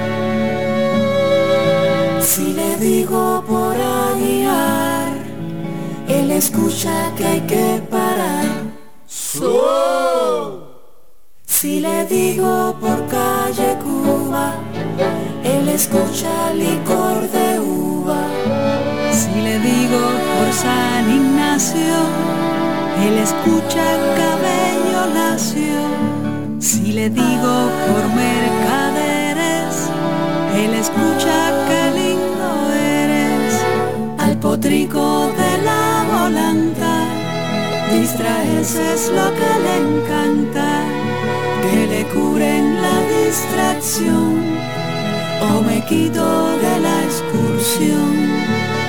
[SPEAKER 12] Si le digo por Aguiar, él escucha que hay que parar. Si le digo por calle Cuba, él escucha licor de uva.
[SPEAKER 2] Si le digo por San Ignacio, él escucha cabello lacio. Si le digo por Mercaderes, él escucha qué lindo eres. Al potrico de la volanta, distraerse es lo que le encanta, que le curen la distracción o me quito de la excursión.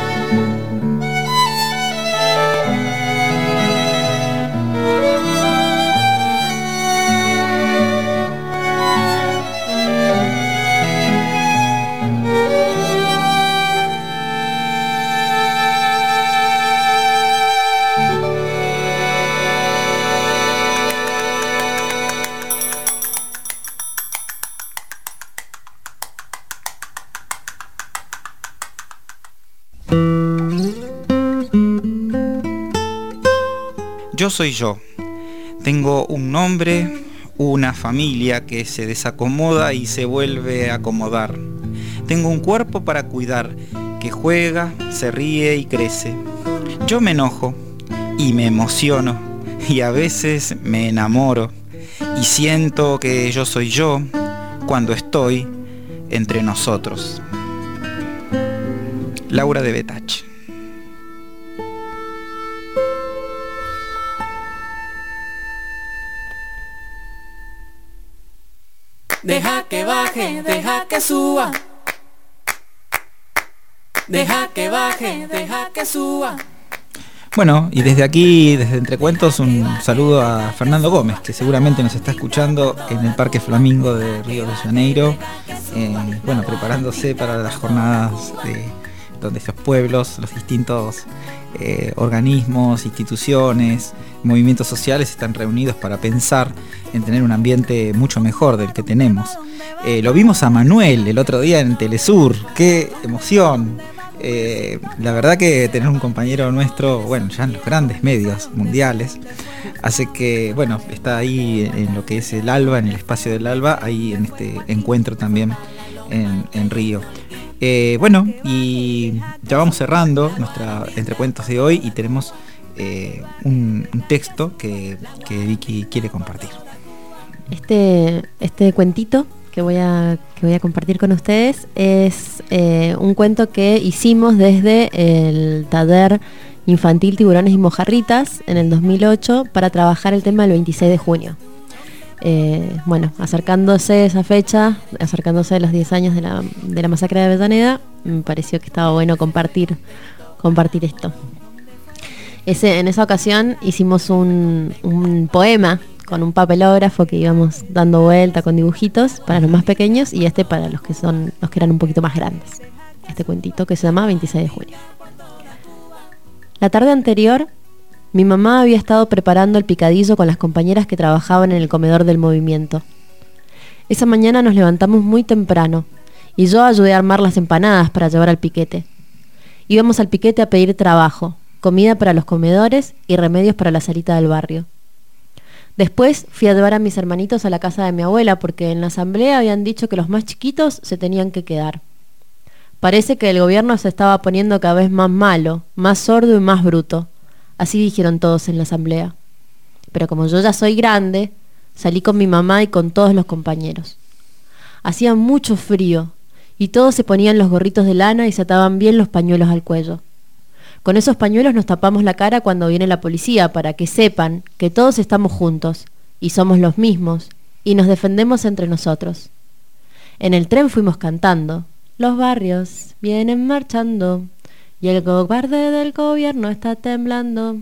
[SPEAKER 1] Yo soy yo. Tengo un nombre, una familia que se desacomoda y se vuelve a acomodar. Tengo un cuerpo para cuidar, que juega, se ríe y crece. Yo me enojo y me emociono y a veces me enamoro y siento que yo soy yo cuando estoy entre nosotros. Laura de Betach.
[SPEAKER 4] Deja que baje, deja que suba. Deja que baje, deja que suba.
[SPEAKER 1] Bueno, y desde aquí, desde Entre Cuentos, un saludo a Fernando Gómez, que seguramente nos está escuchando en el Parque Flamingo de Río de Janeiro, bueno, preparándose para las jornadas donde estos pueblos, los distintos organismos, instituciones, movimientos sociales están reunidos para pensar en tener un ambiente mucho mejor del que tenemos. Lo vimos a Manuel el otro día en Telesur, qué emoción. La verdad que tener un compañero nuestro, bueno, ya en los grandes medios mundiales, hace que, bueno, está ahí en lo que es el ALBA, en el espacio del ALBA, ahí en este encuentro también en Río. Bueno, y ya vamos cerrando nuestra Entrecuentos de hoy y tenemos un texto que Vicky quiere compartir.
[SPEAKER 11] Este cuentito que voy a compartir con ustedes es un cuento que hicimos desde el taller infantil Tiburones y Mojarritas en el 2008 para trabajar el tema del 26 de junio. Bueno, acercándose esa fecha, acercándose los 10 años de la masacre de Avellaneda, me pareció que estaba bueno compartir esto. En esa ocasión hicimos un poema con un papelógrafo que íbamos dando vuelta con dibujitos para los más pequeños y este para los que eran un poquito más grandes. Este cuentito que se llama 26 de junio. La tarde anterior, mi mamá había estado preparando el picadillo con las compañeras que trabajaban en el comedor del movimiento. Esa mañana nos levantamos muy temprano y yo ayudé a armar las empanadas para llevar al piquete. Íbamos al piquete a pedir trabajo, comida para los comedores y remedios para la salita del barrio. Después fui a llevar a mis hermanitos a la casa de mi abuela porque en la asamblea habían dicho que los más chiquitos se tenían que quedar. Parece que el gobierno se estaba poniendo cada vez más malo, más sordo y más bruto. Así dijeron todos en la asamblea. Pero como yo ya soy grande, salí con mi mamá y con todos los compañeros. Hacía mucho frío y todos se ponían los gorritos de lana y se ataban bien los pañuelos al cuello. Con esos pañuelos nos tapamos la cara cuando viene la policía para que sepan que todos estamos juntos y somos los mismos y nos defendemos entre nosotros. En el tren fuimos cantando: los barrios vienen marchando y el cobarde del gobierno está temblando.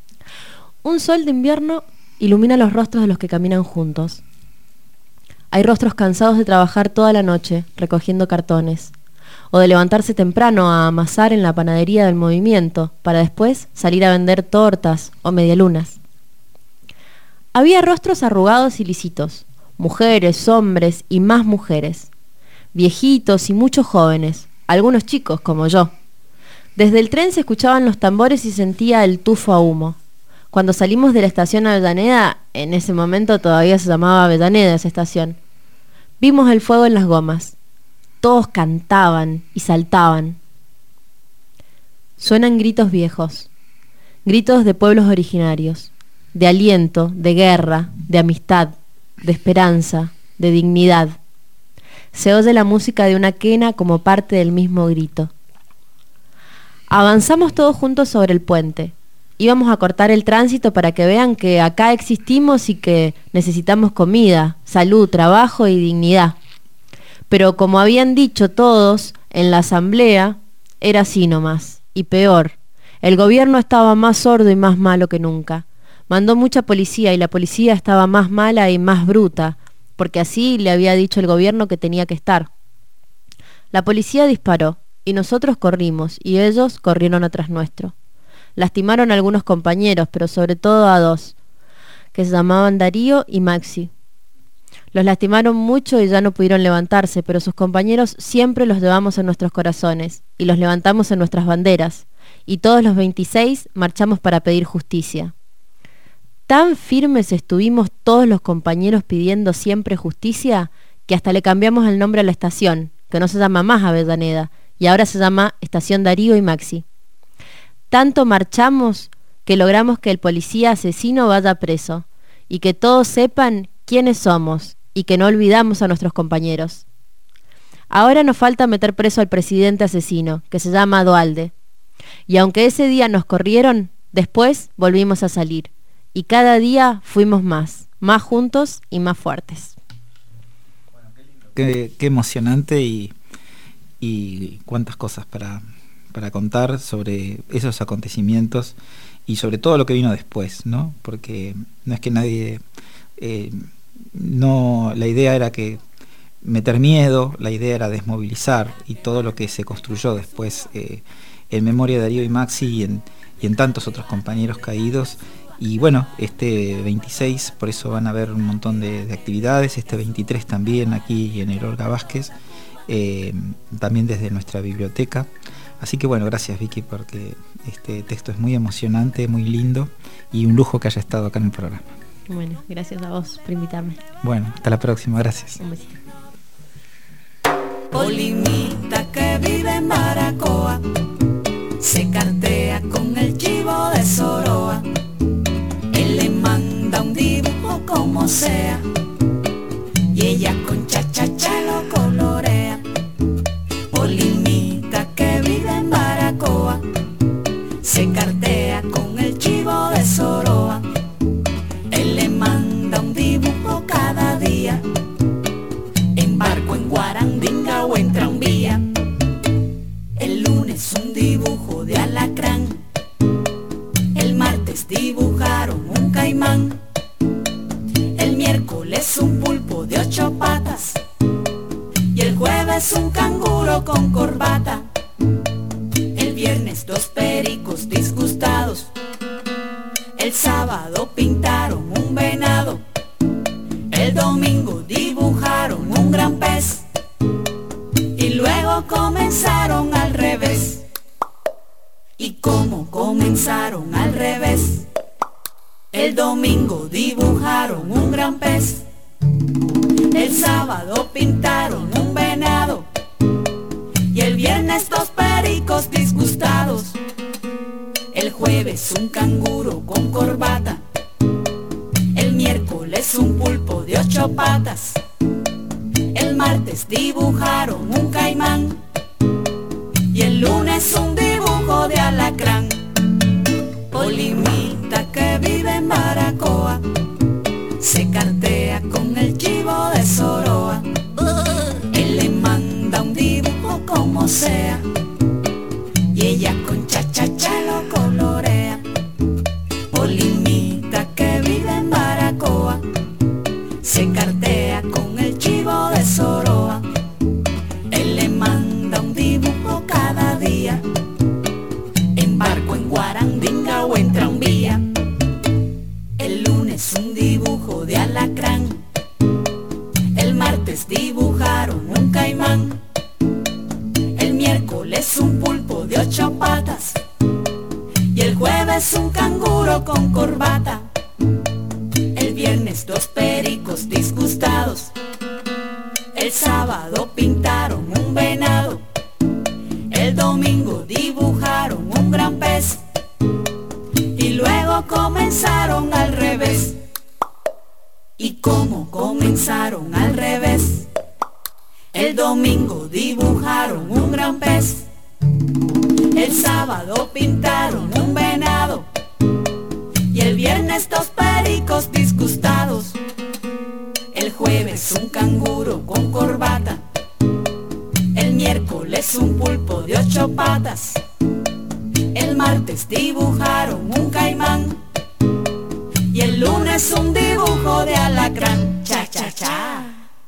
[SPEAKER 11] Un sol de invierno ilumina los rostros de los que caminan juntos. Hay rostros cansados de trabajar toda la noche recogiendo cartones o de levantarse temprano a amasar en la panadería del movimiento para después salir a vender tortas o medialunas. Había rostros arrugados y lisitos, mujeres, hombres y más mujeres, viejitos y muchos jóvenes, algunos chicos como yo. Desde el tren se escuchaban los tambores y sentía el tufo a humo. Cuando salimos de la estación Avellaneda, en ese momento todavía se llamaba Avellaneda esa estación, vimos el fuego en las gomas. Todos cantaban y saltaban. Suenan gritos viejos, gritos de pueblos originarios, de aliento, de guerra, de amistad, de esperanza, de dignidad. Se oye la música de una quena como parte del mismo grito. Avanzamos todos juntos sobre el puente. Íbamos a cortar el tránsito para que vean que acá existimos y que necesitamos comida, salud, trabajo y dignidad. Pero como habían dicho todos en la asamblea, era así nomás, y peor. El gobierno estaba más sordo y más malo que nunca. Mandó mucha policía y la policía estaba más mala y más bruta, porque así le había dicho el gobierno que tenía que estar. La policía disparó, y nosotros corrimos, y ellos corrieron atrás nuestro. Lastimaron a algunos compañeros, pero sobre todo a dos, que se llamaban Darío y Maxi. Los lastimaron mucho y ya no pudieron levantarse, pero sus compañeros siempre los llevamos en nuestros corazones y los levantamos en nuestras banderas, y todos los 26 marchamos para pedir justicia. Tan firmes estuvimos todos los compañeros pidiendo siempre justicia que hasta le cambiamos el nombre a la estación, que no se llama más Avellaneda, y ahora se llama Estación Darío y Maxi. Tanto marchamos que logramos que el policía asesino vaya preso y que todos sepan quiénes somos y que no olvidamos a nuestros compañeros. Ahora nos falta meter preso al presidente asesino, que se llama Duhalde. Y aunque ese día nos corrieron, después volvimos a salir. Y cada día fuimos más juntos y más fuertes.
[SPEAKER 1] Qué emocionante y cuántas cosas para contar sobre esos acontecimientos y sobre todo lo que vino después, ¿no? Porque no es que nadie... la idea era que meter miedo, la idea era desmovilizar, y todo lo que se construyó después en memoria de Darío y Maxi y en tantos otros compañeros caídos. Y bueno, este 26 por eso van a haber un montón de actividades, este 23 también aquí en el Olga Vázquez, también desde nuestra biblioteca. Así que bueno, gracias Vicky, porque este texto es muy emocionante, muy lindo, y un lujo que haya estado acá en el programa.
[SPEAKER 11] Bueno, gracias a vos por invitarme.
[SPEAKER 1] Bueno, hasta la próxima, gracias.
[SPEAKER 11] Un besito.
[SPEAKER 4] Polimita que vive en Baracoa se cartea con el chivo de Soroa. Él le manda un dibujo como sea y ella con cha-cha-cha lo colorea. Polimita que vive en Baracoa se cartea con el chivo de Soroa. Él le manda un dibujo cada día, en barco, en guarandinga o en tranvía. El lunes un dibujo de alacrán, el martes dibujaron un caimán, es un pulpo de 8 patas y el jueves un canguro con corbata. El viernes 2 pericos disgustados, el sábado pintaron un venado, el domingo dibujaron un gran pez y luego comenzaron al revés. ¿Y cómo comenzaron al revés? El domingo dibujaron un gran pez, el sábado pintaron un venado y el viernes 2 pericos disgustados. El jueves un canguro con corbata, el miércoles un pulpo de 8 patas, el martes dibujaron un caimán y el lunes un dibujo de alacrán. Polimita que vive en Baracoa se cartea con el chivo de Soroa. Él le manda un dibujo como sea y ella con cha-cha-cha lo colorea. Polimita que vive en Baracoa se cartea con el chivo de Soroa. Él le manda un dibujo cada día, en barco, en guarandinga o en tranvía. El lunes un dibujo de alacrán, el martes dibujaron un caimán, el miércoles un pulpo de 8 patas y el jueves un canguro con corbata. El viernes 2 pericos disgustados, el sábado pintaron un venado, el domingo dibujaron un gran pez y luego comenzaron al revés. ¿Y cómo comenzaron al revés? El domingo dibujaron un gran pez, el sábado pintaron un venado y el viernes 2 pericos disgustados. El jueves un canguro con corbata, el miércoles un pulpo de 8 patas, el martes dibujaron un caimán y el lunes un dibujo de alacrán. Cha-cha-cha.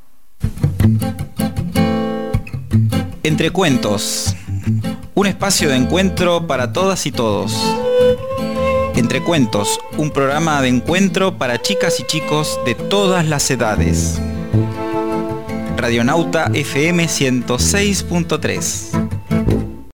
[SPEAKER 1] Entre Cuentos, un espacio de encuentro para todas y todos. Entre Cuentos, un programa de encuentro para chicas y chicos de todas las edades. Radionauta FM 106.3.